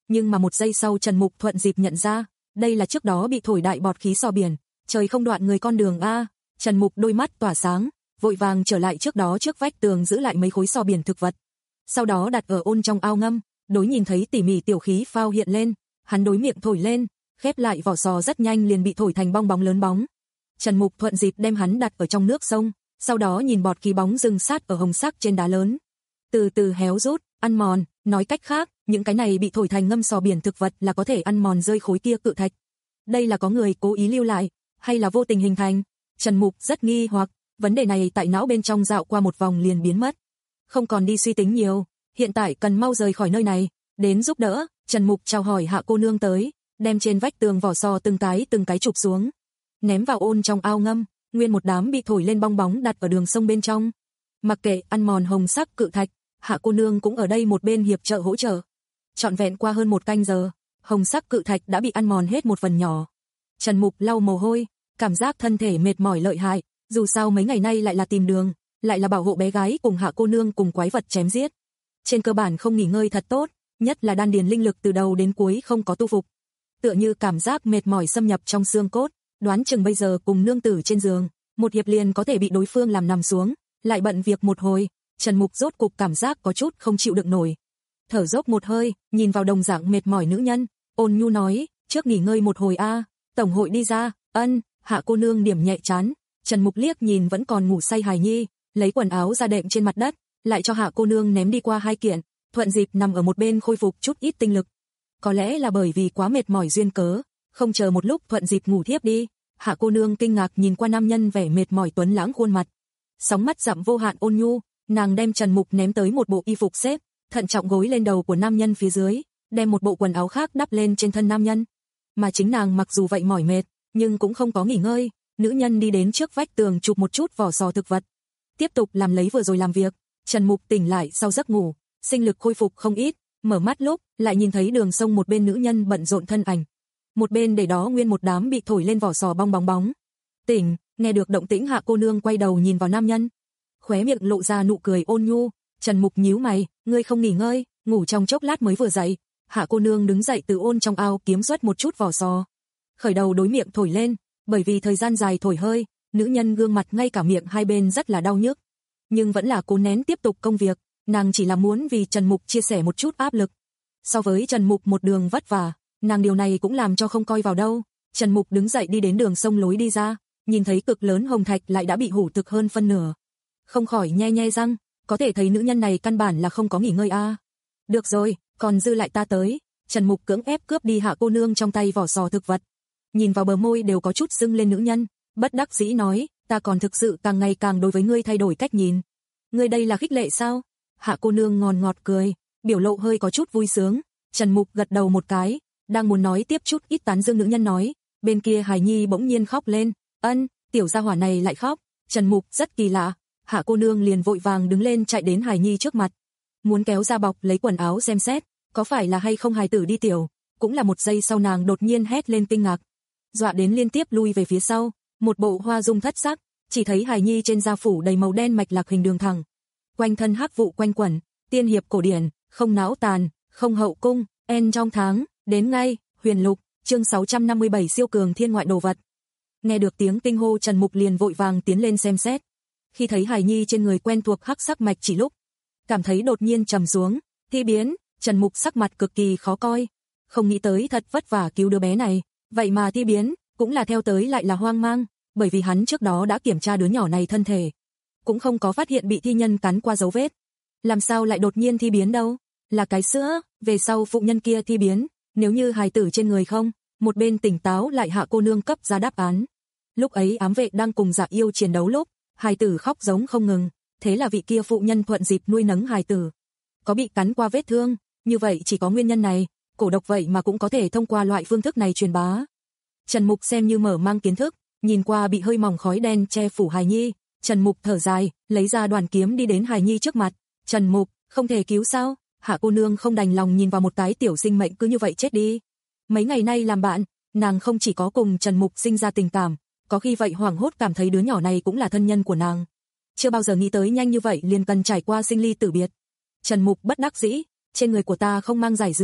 Nhưng mà một giây sau Trần Mục thuận dịp nhận ra, đây là trước đó bị thổi đại bọt khí sò biển, trời không đoạn người con đường a. Trần Mục đôi mắt tỏa sáng, vội vàng trở lại trước đó trước vách tường giữ lại mấy khối sò biển thực vật. Sau đó đặt ở ôn trong ao ngâm, đối nhìn thấy tỉ mỉ tiểu khí phao hiện lên, hắn đối miệng thổi lên, khép lại vỏ sò rất nhanh liền bị thổi thành bong bóng lớn bóng. Trần Mục thuận dịp đem hắn đặt ở trong nước sông, sau đó nhìn bọt khí bóng dừng sát ở hồng sắc trên đá lớn. Từ từ héo rút, ăn mòn, nói cách khác, những cái này bị thổi thành ngâm sò biển thực vật là có thể ăn mòn rơi khối kia cự thạch. Đây là có người cố ý lưu lại, hay là vô tình hình thành? Trần Mục rất nghi hoặc, vấn đề này tại não bên trong dạo qua một vòng liền biến mất. Không còn đi suy tính nhiều, hiện tại cần mau rời khỏi nơi này, đến giúp đỡ. Trần Mục chào hỏi Hạ cô nương tới, đem trên vách tường vỏ sò từng cái từng cái chụp xuống, ném vào ôn trong ao ngâm, nguyên một đám bị thổi lên bong bóng đặt ở đường sông bên trong. Mặc kệ ăn mòn hồng sắc cự thạch, Hạ cô nương cũng ở đây một bên hiệp trợ hỗ trợ. Trọn vẹn qua hơn một canh giờ, hồng sắc cự thạch đã bị ăn mòn hết một phần nhỏ. Trần Mục lau mồ hôi, cảm giác thân thể mệt mỏi lợi hại, dù sao mấy ngày nay lại là tìm đường, lại là bảo hộ bé gái cùng Hạ cô nương cùng quái vật chém giết. Trên cơ bản không nghỉ ngơi thật tốt, nhất là đan điền linh lực từ đầu đến cuối không có tu phục. Tựa như cảm giác mệt mỏi xâm nhập trong xương cốt, đoán chừng bây giờ cùng nương tử trên giường, một hiệp liền có thể bị đối phương làm nằm xuống, lại bận việc một hồi, Trần Mục rốt cục cảm giác có chút không chịu đựng nổi. Thở dốc một hơi, nhìn vào đồng dạng mệt mỏi nữ nhân, ôn nhu nói, trước nghỉ ngơi một hồi a, tổng hội đi ra. Ân. Hạ cô nương điểm nhẹ chán. Trần Mục liếc nhìn vẫn còn ngủ say hài nhi, lấy quần áo ra đệm trên mặt đất, lại cho Hạ cô nương ném đi qua hai kiện, thuận dịp nằm ở một bên khôi phục chút ít tinh lực. Có lẽ là bởi vì quá mệt mỏi duyên cớ, không chờ một lúc thuận dịp ngủ thiếp đi. Hạ cô nương kinh ngạc nhìn qua nam nhân vẻ mệt mỏi tuấn lãng khuôn mặt, sóng mắt dặm vô hạn ôn nhu, nàng đem Trần Mục ném tới một bộ y phục xếp, thận trọng gối lên đầu của nam nhân phía dưới, đem một bộ quần áo khác đắp lên trên thân nam nhân. Mà chính nàng mặc dù vậy mỏi mệt, nhưng cũng không có nghỉ ngơi, nữ nhân đi đến trước vách tường chụp một chút vỏ sò thực vật, tiếp tục làm lấy vừa rồi làm việc. Trần Mục tỉnh lại sau giấc ngủ, sinh lực khôi phục không ít, mở mắt lúc lại nhìn thấy đường sông một bên nữ nhân bận rộn thân ảnh, một bên để đó nguyên một đám bị thổi lên vỏ sò bong bóng bóng. Tỉnh, nghe được động tĩnh Hạ cô nương quay đầu nhìn vào nam nhân, khóe miệng lộ ra nụ cười ôn nhu. Trần Mục nhíu mày, ngươi không nghỉ ngơi, ngủ trong chốc lát mới vừa dậy. Hạ cô nương đứng dậy từ ôn trong ao kiếm xuất một chút vỏ sò, khởi đầu đối miệng thổi lên, bởi vì thời gian dài thổi hơi, nữ nhân gương mặt ngay cả miệng hai bên rất là đau nhức, nhưng vẫn là cố nén tiếp tục công việc, nàng chỉ là muốn vì Trần Mục chia sẻ một chút áp lực. So với Trần Mục một đường vất vả, nàng điều này cũng làm cho không coi vào đâu. Trần Mục đứng dậy đi đến đường sông lối đi ra, nhìn thấy cực lớn hồng thạch lại đã bị hủ thực hơn phân nửa, không khỏi nhe nhe răng, có thể thấy nữ nhân này căn bản là không có nghỉ ngơi a. À. Được rồi, còn dư lại ta tới. Trần Mục cưỡng ép cướp đi Hạ cô nương trong tay vỏ sò thực vật, nhìn vào bờ môi đều có chút sưng lên nữ nhân, bất đắc dĩ nói, ta còn thực sự càng ngày càng đối với ngươi thay đổi cách nhìn. Ngươi đây là khích lệ sao? Hạ cô nương ngòn ngọt cười, biểu lộ hơi có chút vui sướng. Trần Mục gật đầu một cái, đang muốn nói tiếp chút ít tán dương nữ nhân nói, bên kia hài nhi bỗng nhiên khóc lên. Ân, tiểu gia hỏa này lại khóc. Trần Mục rất kỳ lạ. Hạ cô nương liền vội vàng đứng lên chạy đến hài nhi trước mặt, muốn kéo ra bọc lấy quần áo xem xét, có phải là hay không hài tử đi tiểu. Cũng là một giây sau nàng đột nhiên hét lên kinh ngạc, dọa đến liên tiếp lui về phía sau, một bộ hoa dung thất sắc, chỉ thấy hài nhi trên da phủ đầy màu đen mạch lạc hình đường thẳng, quanh thân hắc vụ quanh quẩn, tiên hiệp cổ điển, không não tàn, không hậu cung, en trong tháng, đến ngay, huyền lục, chương sáu trăm năm mươi bảy siêu cường thiên ngoại đồ vật. Nghe được tiếng kinh hô Trần Mục liền vội vàng tiến lên xem xét, khi thấy hài nhi trên người quen thuộc hắc sắc mạch chỉ lúc, cảm thấy đột nhiên trầm xuống, thi biến. Trần Mục sắc mặt cực kỳ khó coi, không nghĩ tới thật vất vả cứu đứa bé này, vậy mà thi biến, cũng là theo tới lại là hoang mang, bởi vì hắn trước đó đã kiểm tra đứa nhỏ này thân thể, cũng không có phát hiện bị thi nhân cắn qua dấu vết. Làm sao lại đột nhiên thi biến đâu? Là cái sữa, về sau phụ nhân kia thi biến, nếu như hài tử trên người không? Một bên tỉnh táo lại Hạ cô nương cấp ra đáp án. Lúc ấy ám vệ đang cùng Dạ Yêu chiến đấu lúc, hài tử khóc giống không ngừng, thế là vị kia phụ nhân thuận dịp nuôi nấng hài tử, có bị cắn qua vết thương, như vậy chỉ có nguyên nhân này, cổ độc vậy mà cũng có thể thông qua loại phương thức này truyền bá. Trần Mục xem như mở mang kiến thức, nhìn qua bị hơi mỏng khói đen che phủ hài nhi, Trần Mục thở dài, lấy ra đoàn kiếm đi đến hài nhi trước mặt. Trần Mục, không thể cứu sao? Hạ cô nương không đành lòng nhìn vào một cái tiểu sinh mệnh cứ như vậy chết đi. Mấy ngày nay làm bạn, nàng không chỉ có cùng Trần Mục sinh ra tình cảm, có khi vậy hoảng hốt cảm thấy đứa nhỏ này cũng là thân nhân của nàng. Chưa bao giờ nghĩ tới nhanh như vậy liền cần trải qua sinh ly tử biệt. Trần Mục bất đắc dĩ, trên người của ta không mang giải dược,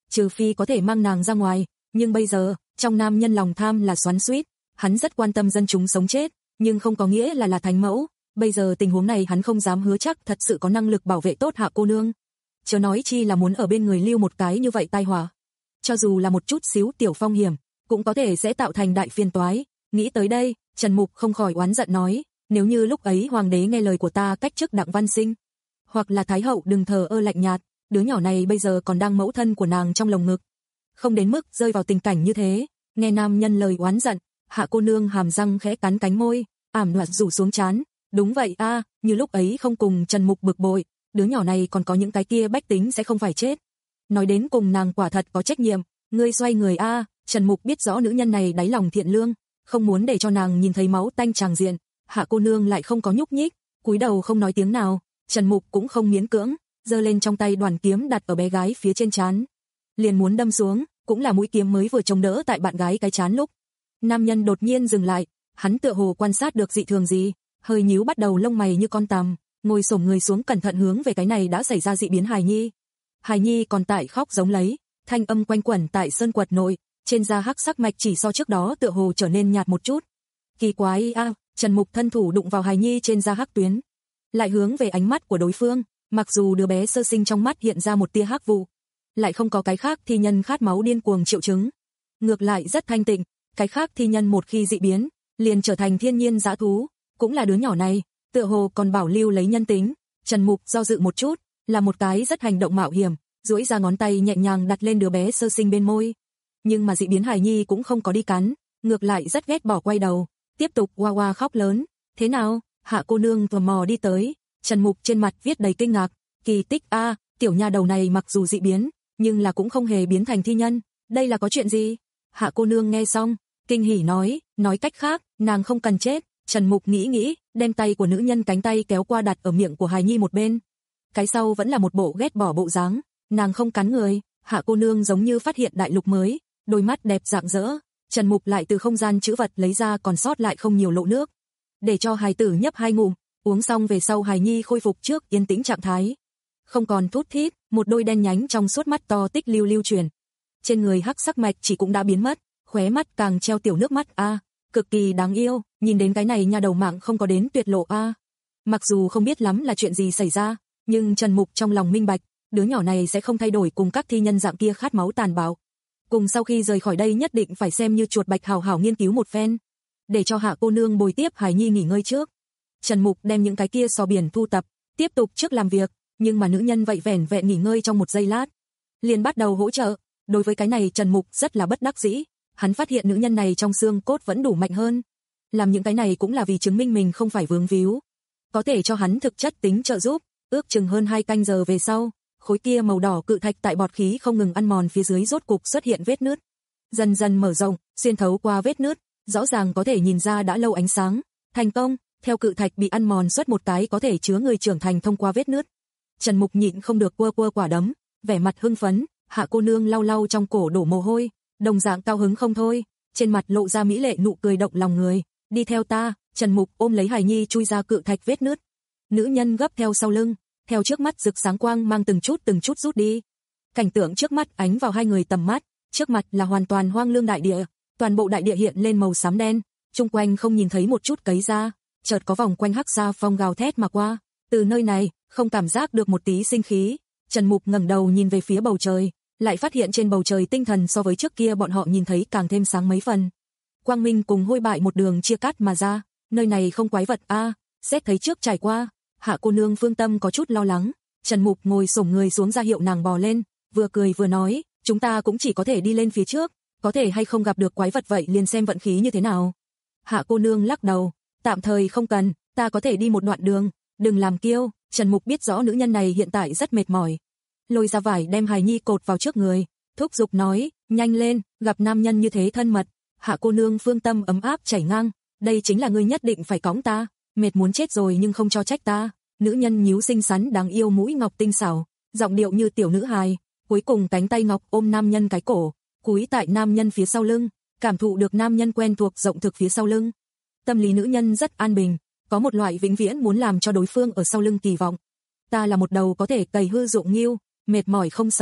trừ phi có thể mang nàng ra ngoài, nhưng bây giờ, trong nam nhân lòng tham là xoắn xuýt, hắn rất quan tâm dân chúng sống chết, nhưng không có nghĩa là là thánh mẫu, bây giờ tình huống này hắn không dám hứa chắc thật sự có năng lực bảo vệ tốt Hạ cô nương. Chớ nói chi là muốn ở bên người lưu một cái như vậy tai họa. Cho dù là một chút xíu tiểu phong hiểm, cũng có thể sẽ tạo thành đại phiền toái. Nghĩ tới đây, Trần Mục không khỏi oán giận nói, nếu như lúc ấy hoàng đế nghe lời của ta cách chức Đặng Văn Sinh, hoặc là thái hậu đừng thờ ơ lạnh nhạt, đứa nhỏ này bây giờ còn đang mẫu thân của nàng trong lồng ngực, không đến mức rơi vào tình cảnh như thế. Nghe nam nhân lời oán giận, Hạ cô nương hàm răng khẽ cắn cánh môi, ảm đạm rủ xuống trán. Đúng vậy a, à, như lúc ấy không cùng Trần Mục bực bội, đứa nhỏ này còn có những cái kia bách tính sẽ không phải chết. Nói đến cùng nàng quả thật có trách nhiệm. Ngươi xoay người a, à, Trần Mục biết rõ nữ nhân này đáy lòng thiện lương, không muốn để cho nàng nhìn thấy máu tanh tràng diện. Hạ cô nương lại không có nhúc nhích, cúi đầu không nói tiếng nào. Trần Mục cũng không miễn cưỡng, giơ lên trong tay đoàn kiếm đặt ở bé gái phía trên trán, liền muốn đâm xuống, cũng là mũi kiếm mới vừa chống đỡ tại bạn gái cái trán lúc. Nam nhân đột nhiên dừng lại, hắn tựa hồ quan sát được dị thường gì, hơi nhíu bắt đầu lông mày như con tằm, ngồi xổm người xuống cẩn thận hướng về cái này đã xảy ra dị biến hài nhi. Hài nhi còn tại khóc giống lấy, thanh âm quanh quẩn tại sơn quật nội, trên da hắc sắc mạch chỉ so trước đó tựa hồ trở nên nhạt một chút. Kỳ quái a, à, Trần Mục thân thủ đụng vào hài nhi trên da hắc tuyến, lại hướng về ánh mắt của đối phương, mặc dù đứa bé sơ sinh trong mắt hiện ra một tia hắc vụ, lại không có cái khác thi nhân khát máu điên cuồng triệu chứng, ngược lại rất thanh tịnh. Cái khác thi nhân một khi dị biến, liền trở thành thiên nhiên dã thú, cũng là đứa nhỏ này, tựa hồ còn bảo lưu lấy nhân tính. Trần Mục do dự một chút, là một cái rất hành động mạo hiểm, duỗi ra ngón tay nhẹ nhàng đặt lên đứa bé sơ sinh bên môi. Nhưng mà dị biến hài nhi cũng không có đi cắn, ngược lại rất ghét bỏ quay đầu, tiếp tục oa oa khóc lớn. Thế nào? Hạ cô nương tò mò đi tới, Trần Mục trên mặt viết đầy kinh ngạc, kỳ tích a, à, tiểu nha đầu này mặc dù dị biến, nhưng là cũng không hề biến thành thi nhân, đây là có chuyện gì? Hạ cô nương nghe xong, kinh hỉ nói, nói cách khác, nàng không cần chết. Trần Mục nghĩ nghĩ, đem tay của nữ nhân cánh tay kéo qua đặt ở miệng của hài nhi một bên. Cái sau vẫn là một bộ ghét bỏ bộ dáng, nàng không cắn người. Hạ cô nương giống như phát hiện đại lục mới, đôi mắt đẹp rạng rỡ. Trần Mục lại từ không gian trữ vật lấy ra còn sót lại không nhiều lộ nước, để cho hài tử nhấp hai ngụm, uống xong về sau hài nhi khôi phục trước yên tĩnh trạng thái, không còn thút thít, một đôi đen nhánh trong suốt mắt to tích lưu lưu truyền. Trên người hắc sắc mạch chỉ cũng đã biến mất, khóe mắt càng treo tiểu nước mắt a, à, cực kỳ đáng yêu, nhìn đến cái này nha đầu mạng không có đến tuyệt lộ a. À. Mặc dù không biết lắm là chuyện gì xảy ra, nhưng Trần Mục trong lòng minh bạch, đứa nhỏ này sẽ không thay đổi cùng các thi nhân dạng kia khát máu tàn bạo. Cùng sau khi rời khỏi đây nhất định phải xem như chuột bạch hào hào nghiên cứu một phen, để cho Hạ cô nương bồi tiếp hài nhi nghỉ ngơi trước. Trần Mục đem những cái kia sò biển thu tập, tiếp tục trước làm việc, nhưng mà nữ nhân vậy vẻn vẹn nghỉ ngơi trong một giây lát, liền bắt đầu hỗ trợ. Đối với cái này Trần Mục rất là bất đắc dĩ, hắn phát hiện nữ nhân này trong xương cốt vẫn đủ mạnh hơn. Làm những cái này cũng là vì chứng minh mình không phải vướng víu, có thể cho hắn thực chất tính trợ giúp. Ước chừng hơn hai canh giờ về sau, khối kia màu đỏ cự thạch tại bọt khí không ngừng ăn mòn phía dưới rốt cục xuất hiện vết nứt, dần dần mở rộng, xuyên thấu qua vết nứt, rõ ràng có thể nhìn ra đã lâu ánh sáng. Thành công, theo cự thạch bị ăn mòn xuất một cái có thể chứa người trưởng thành thông qua vết nứt. Trần Mục nhịn không được quơ quơ quả đấm, vẻ mặt hưng phấn. Hạ cô nương lau lau trong cổ đổ mồ hôi, đồng dạng cao hứng không thôi, trên mặt lộ ra mỹ lệ nụ cười động lòng người. Đi theo ta. Trần Mục ôm lấy hài nhi chui ra cự thạch vết nứt. Nữ nhân gấp theo sau lưng, theo trước mắt rực sáng quang mang từng chút từng chút rút đi. Cảnh tượng trước mắt ánh vào hai người tầm mắt, trước mặt là hoàn toàn hoang lương đại địa, toàn bộ đại địa hiện lên màu xám đen, chung quanh không nhìn thấy một chút cấy ra, chợt có vòng quanh hắc sa phong gào thét mà qua, từ nơi này không cảm giác được một tí sinh khí. Trần Mục ngẩng đầu nhìn về phía bầu trời, lại phát hiện trên bầu trời tinh thần so với trước kia bọn họ nhìn thấy càng thêm sáng mấy phần. Quang minh cùng hôi bại một đường chia cắt mà ra, nơi này không quái vật a, à, xét thấy trước trải qua. Hạ cô nương Phương Tâm có chút lo lắng, Trần Mục ngồi xổm người xuống ra hiệu nàng bò lên, vừa cười vừa nói, chúng ta cũng chỉ có thể đi lên phía trước, có thể hay không gặp được quái vật vậy liền xem vận khí như thế nào. Hạ cô nương lắc đầu, tạm thời không cần, ta có thể đi một đoạn đường, đừng làm kiêu. Trần Mục biết rõ nữ nhân này hiện tại rất mệt mỏi, lôi ra vải đem hài nhi cột vào trước người, thúc giục nói, nhanh lên, gặp nam nhân như thế thân mật. Hạ cô nương Phương Tâm ấm áp chảy ngang, đây chính là ngươi nhất định phải cõng ta, mệt muốn chết rồi nhưng không cho trách ta. Nữ nhân nhíu xinh xắn đáng yêu mũi ngọc tinh xảo, giọng điệu như tiểu nữ hài, cuối cùng cánh tay ngọc ôm nam nhân cái cổ, cúi tại nam nhân phía sau lưng, cảm thụ được nam nhân quen thuộc rộng thực phía sau lưng. Tâm lý nữ nhân rất an bình, có một loại vĩnh viễn muốn làm cho đối phương ở sau lưng kỳ vọng. Ta là một đầu có thể cày hư dụng nghiêu, mệt mỏi không xấu.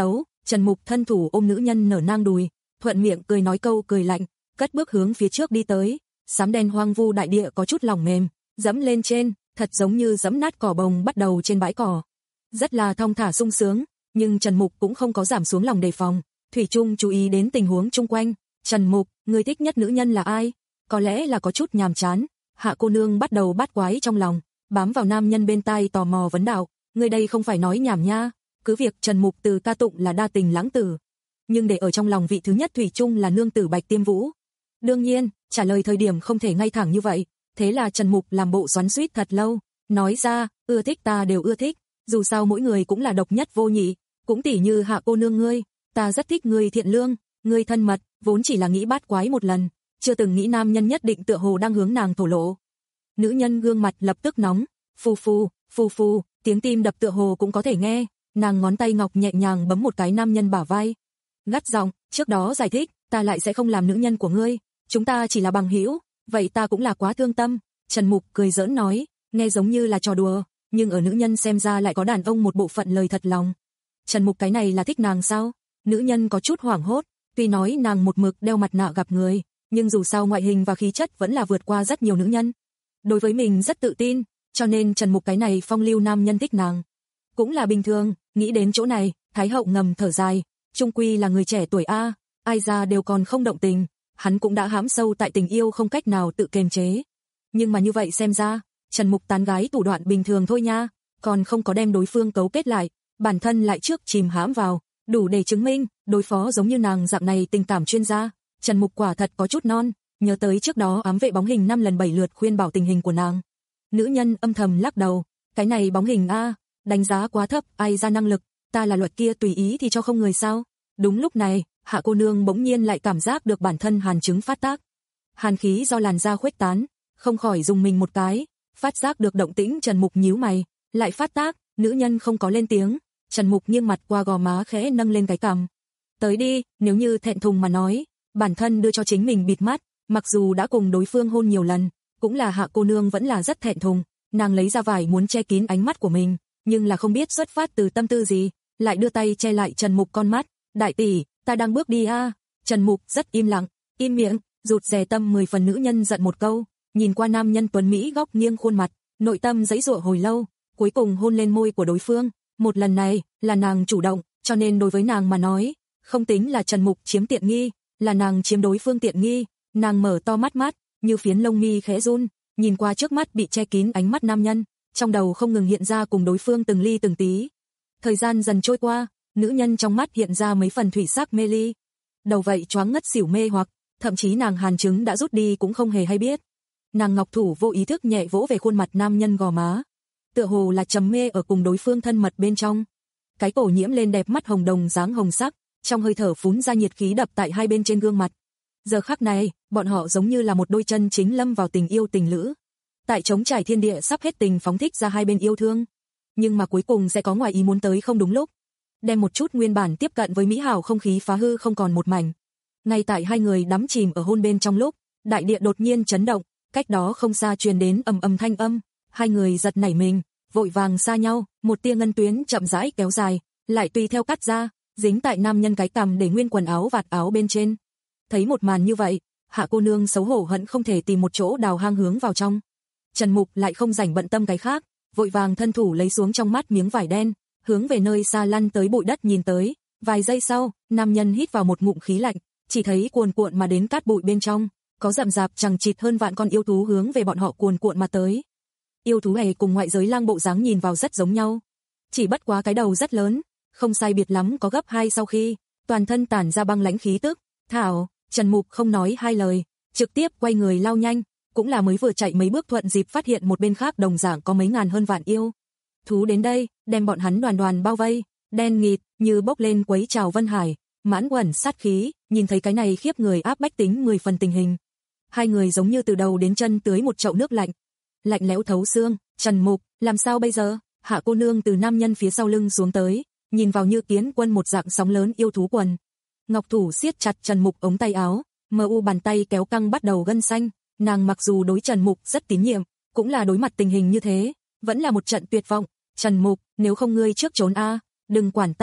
Trần Mục thân thủ ôm nữ nhân nở nang đùi, thuận miệng cười nói câu cười lạnh, cất bước hướng phía trước đi tới. Xám đen hoang vu đại địa có chút lỏng mềm, dẫm lên trên, thật giống như dẫm nát cỏ bồng bắt đầu trên bãi cỏ. Rất là thong thả sung sướng, nhưng Trần Mục cũng không có giảm xuống lòng đề phòng, thủy chung chú ý đến tình huống chung quanh. Trần Mục, người thích nhất nữ nhân là ai? Có lẽ là có chút nhàm chán, Hạ cô nương bắt đầu bát quái trong lòng, bám vào nam nhân bên tai tò mò vấn đạo, người đây không phải nói nhảm nha, cứ việc Trần Mục từ ca tụng là đa tình lãng tử, nhưng để ở trong lòng vị thứ nhất thủy chung là nương tử Bạch Tiêm Vũ. Đương nhiên, trả lời thời điểm không thể ngay thẳng như vậy, thế là Trần Mục làm bộ xoắn xuýt thật lâu, nói ra, ưa thích ta đều ưa thích, dù sao mỗi người cũng là độc nhất vô nhị, cũng tỉ như Hạ cô nương ngươi, ta rất thích ngươi thiện lương, ngươi thân mật, vốn chỉ là nghĩ bát quái một lần, chưa từng nghĩ nam nhân nhất định tựa hồ đang hướng nàng thổ lộ. Nữ nhân gương mặt lập tức nóng, phù phù, phù phù, tiếng tim đập tựa hồ cũng có thể nghe, nàng ngón tay ngọc nhẹ nhàng bấm một cái nam nhân bả vai. Gắt giọng, trước đó giải thích, ta lại sẽ không làm nữ nhân của ngươi, chúng ta chỉ là bằng hữu, vậy ta cũng là quá thương tâm. Trần Mục cười giỡn nói, nghe giống như là trò đùa, nhưng ở nữ nhân xem ra lại có đàn ông một bộ phận lời thật lòng. Trần Mục cái này là thích nàng sao? Nữ nhân có chút hoảng hốt, tuy nói nàng một mực đeo mặt nạ gặp người, nhưng dù sao ngoại hình và khí chất vẫn là vượt qua rất nhiều nữ nhân. Đối với mình rất tự tin, cho nên Trần Mục cái này phong lưu nam nhân thích nàng cũng là bình thường. Nghĩ đến chỗ này, Thái hậu ngầm thở dài, chung quy là người trẻ tuổi a, ai ra đều còn không động tình, hắn cũng đã hãm sâu tại tình yêu không cách nào tự kiềm chế. Nhưng mà như vậy xem ra, Trần Mục tán gái thủ đoạn bình thường thôi nha, còn không có đem đối phương cấu kết lại, bản thân lại trước chìm hãm vào, đủ để chứng minh, đối phó giống như nàng dạng này tình cảm chuyên gia, Trần Mục quả thật có chút non. Nhớ tới trước đó ám vệ bóng hình năm lần bảy lượt khuyên bảo tình hình của nàng. Nữ nhân âm thầm lắc đầu, cái này bóng hình a, đánh giá quá thấp, ai ra năng lực, ta là luật kia tùy ý thì cho không người sao? Đúng lúc này, Hạ cô nương bỗng nhiên lại cảm giác được bản thân hàn chứng phát tác. Hàn khí do làn da khuếch tán, không khỏi dùng mình một cái, phát giác được động tĩnh Trần Mục nhíu mày, lại phát tác, nữ nhân không có lên tiếng, Trần Mục nghiêng mặt qua gò má khẽ nâng lên cái cằm. Tới đi, nếu như thẹn thùng mà nói, bản thân đưa cho chính mình bịt mắt, mặc dù đã cùng đối phương hôn nhiều lần, cũng là Hạ cô nương vẫn là rất thẹn thùng, nàng lấy ra vải muốn che kín ánh mắt của mình, nhưng là không biết xuất phát từ tâm tư gì, lại đưa tay che lại Trần Mục con mắt, đại tỷ, ta đang bước đi a. Trần Mục rất im lặng, im miệng, rụt rè tâm mười phần nữ nhân giận một câu, nhìn qua nam nhân tuấn Mỹ góc nghiêng khuôn mặt, nội tâm giãy giụa hồi lâu, cuối cùng hôn lên môi của đối phương, một lần này, là nàng chủ động, cho nên đối với nàng mà nói, không tính là Trần Mục chiếm tiện nghi, là nàng chiếm đối phương tiện nghi. Nàng mở to mắt mắt, như phiến lông mi khẽ run, nhìn qua trước mắt bị che kín ánh mắt nam nhân, trong đầu không ngừng hiện ra cùng đối phương từng ly từng tí. Thời gian dần trôi qua, nữ nhân trong mắt hiện ra mấy phần thủy sắc mê ly. Đầu vậy choáng ngất xỉu mê hoặc, thậm chí nàng hàn chứng đã rút đi cũng không hề hay biết. Nàng ngọc thủ vô ý thức nhẹ vỗ về khuôn mặt nam nhân gò má, tựa hồ là trầm mê ở cùng đối phương thân mật bên trong. Cái cổ nhiễm lên đẹp mắt hồng đồng dáng hồng sắc, trong hơi thở phún ra nhiệt khí đập tại hai bên trên gương mặt. Giờ khắc này, bọn họ giống như là một đôi chân chính lâm vào tình yêu tình lữ. Tại trống trải thiên địa sắp hết tình phóng thích ra hai bên yêu thương. Nhưng mà cuối cùng sẽ có ngoài ý muốn tới không đúng lúc. Đem một chút nguyên bản tiếp cận với mỹ hảo không khí phá hư không còn một mảnh. Ngay tại hai người đắm chìm ở hôn bên trong lúc, đại địa đột nhiên chấn động, cách đó không xa truyền đến ầm ầm thanh âm. Hai người giật nảy mình, vội vàng xa nhau, một tia ngân tuyến chậm rãi kéo dài, lại tùy theo cắt ra, dính tại nam nhân cái cằm để nguyên quần áo vạt áo bên trên. Thấy một màn như vậy, Hạ cô nương xấu hổ hận không thể tìm một chỗ đào hang hướng vào trong. Trần Mục lại không rảnh bận tâm cái khác, vội vàng thân thủ lấy xuống trong mắt miếng vải đen, hướng về nơi xa lăn tới bụi đất nhìn tới. Vài giây sau, nam nhân hít vào một ngụm khí lạnh, chỉ thấy cuồn cuộn mà đến cát bụi bên trong, có rậm rạp chằng chịt hơn vạn con yêu thú hướng về bọn họ cuồn cuộn mà tới. Yêu thú này cùng ngoại giới lang bộ dáng nhìn vào rất giống nhau, chỉ bất quá cái đầu rất lớn, không sai biệt lắm có gấp hai sau khi, toàn thân tản ra băng lãnh khí tức. Thảo, Trần Mục không nói hai lời, trực tiếp quay người lao nhanh, cũng là mới vừa chạy mấy bước thuận dịp phát hiện một bên khác đồng dạng có mấy ngàn hơn vạn yêu thú đến đây, đem bọn hắn đoàn đoàn bao vây, đen nghịt như bốc lên quấy trào vân hải, mãn quẩn sát khí, nhìn thấy cái này khiếp người áp bách tính mười phần tình hình. Hai người giống như từ đầu đến chân tưới một chậu nước lạnh, lạnh lẽo thấu xương. Trần Mục, làm sao bây giờ? Hạ cô nương từ nam nhân phía sau lưng xuống tới, nhìn vào như kiến quân một dạng sóng lớn yêu thú quần. Ngọc thủ siết chặt Trần Mục ống tay áo, mờ u bàn tay kéo căng bắt đầu gân xanh, nàng mặc dù đối Trần Mục rất tín nhiệm, cũng là đối mặt tình hình như thế, vẫn là một trận tuyệt vọng. Trần Mục, nếu không ngươi trước trốn a, đừng quản ta,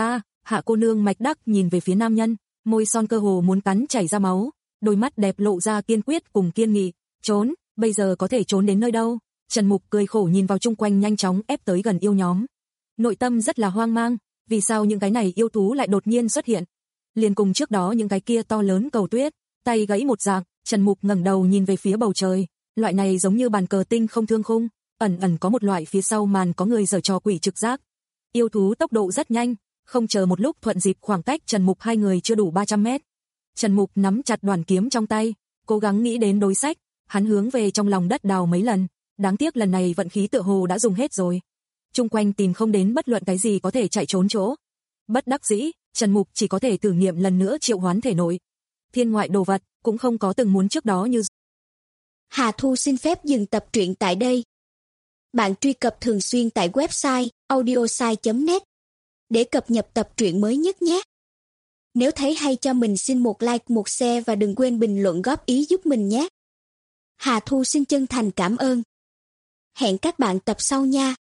Hạ cô nương Mạch Đắc nhìn về phía nam nhân, môi son cơ hồ muốn cắn chảy ra máu, đôi mắt đẹp lộ ra kiên quyết cùng kiên nghị. Trốn, bây giờ có thể trốn đến nơi đâu? Trần Mục cười khổ nhìn vào chung quanh nhanh chóng ép tới gần yêu nhóm. Nội tâm rất là hoang mang, vì sao những cái này yêu thú lại đột nhiên xuất hiện? Liền cùng trước đó những cái kia to lớn cầu tuyết, tay gãy một dạng, Trần Mục ngẩng đầu nhìn về phía bầu trời, loại này giống như bàn cờ tinh không thương khung, ẩn ẩn có một loại phía sau màn có người giở trò quỷ trực giác. Yêu thú tốc độ rất nhanh, không chờ một lúc thuận dịp khoảng cách Trần Mục hai người chưa đủ ba trăm mét. Trần Mục nắm chặt đoàn kiếm trong tay, cố gắng nghĩ đến đối sách, hắn hướng về trong lòng đất đào mấy lần, đáng tiếc lần này vận khí tựa hồ đã dùng hết rồi. Chung quanh tìm không đến bất luận cái gì có thể chạy trốn chỗ. Bất đắc dĩ, Trần Mục chỉ có thể thử nghiệm lần nữa triệu hoán thể nội. Thiên ngoại đồ vật cũng không có từng muốn trước đó như. Hà Thu xin phép dừng tập truyện tại đây. Bạn truy cập thường xuyên tại website audiosai chấm net để cập nhật tập truyện mới nhất nhé. Nếu thấy hay cho mình xin một like, một share và đừng quên bình luận góp ý giúp mình nhé. Hà Thu xin chân thành cảm ơn. Hẹn các bạn tập sau nha.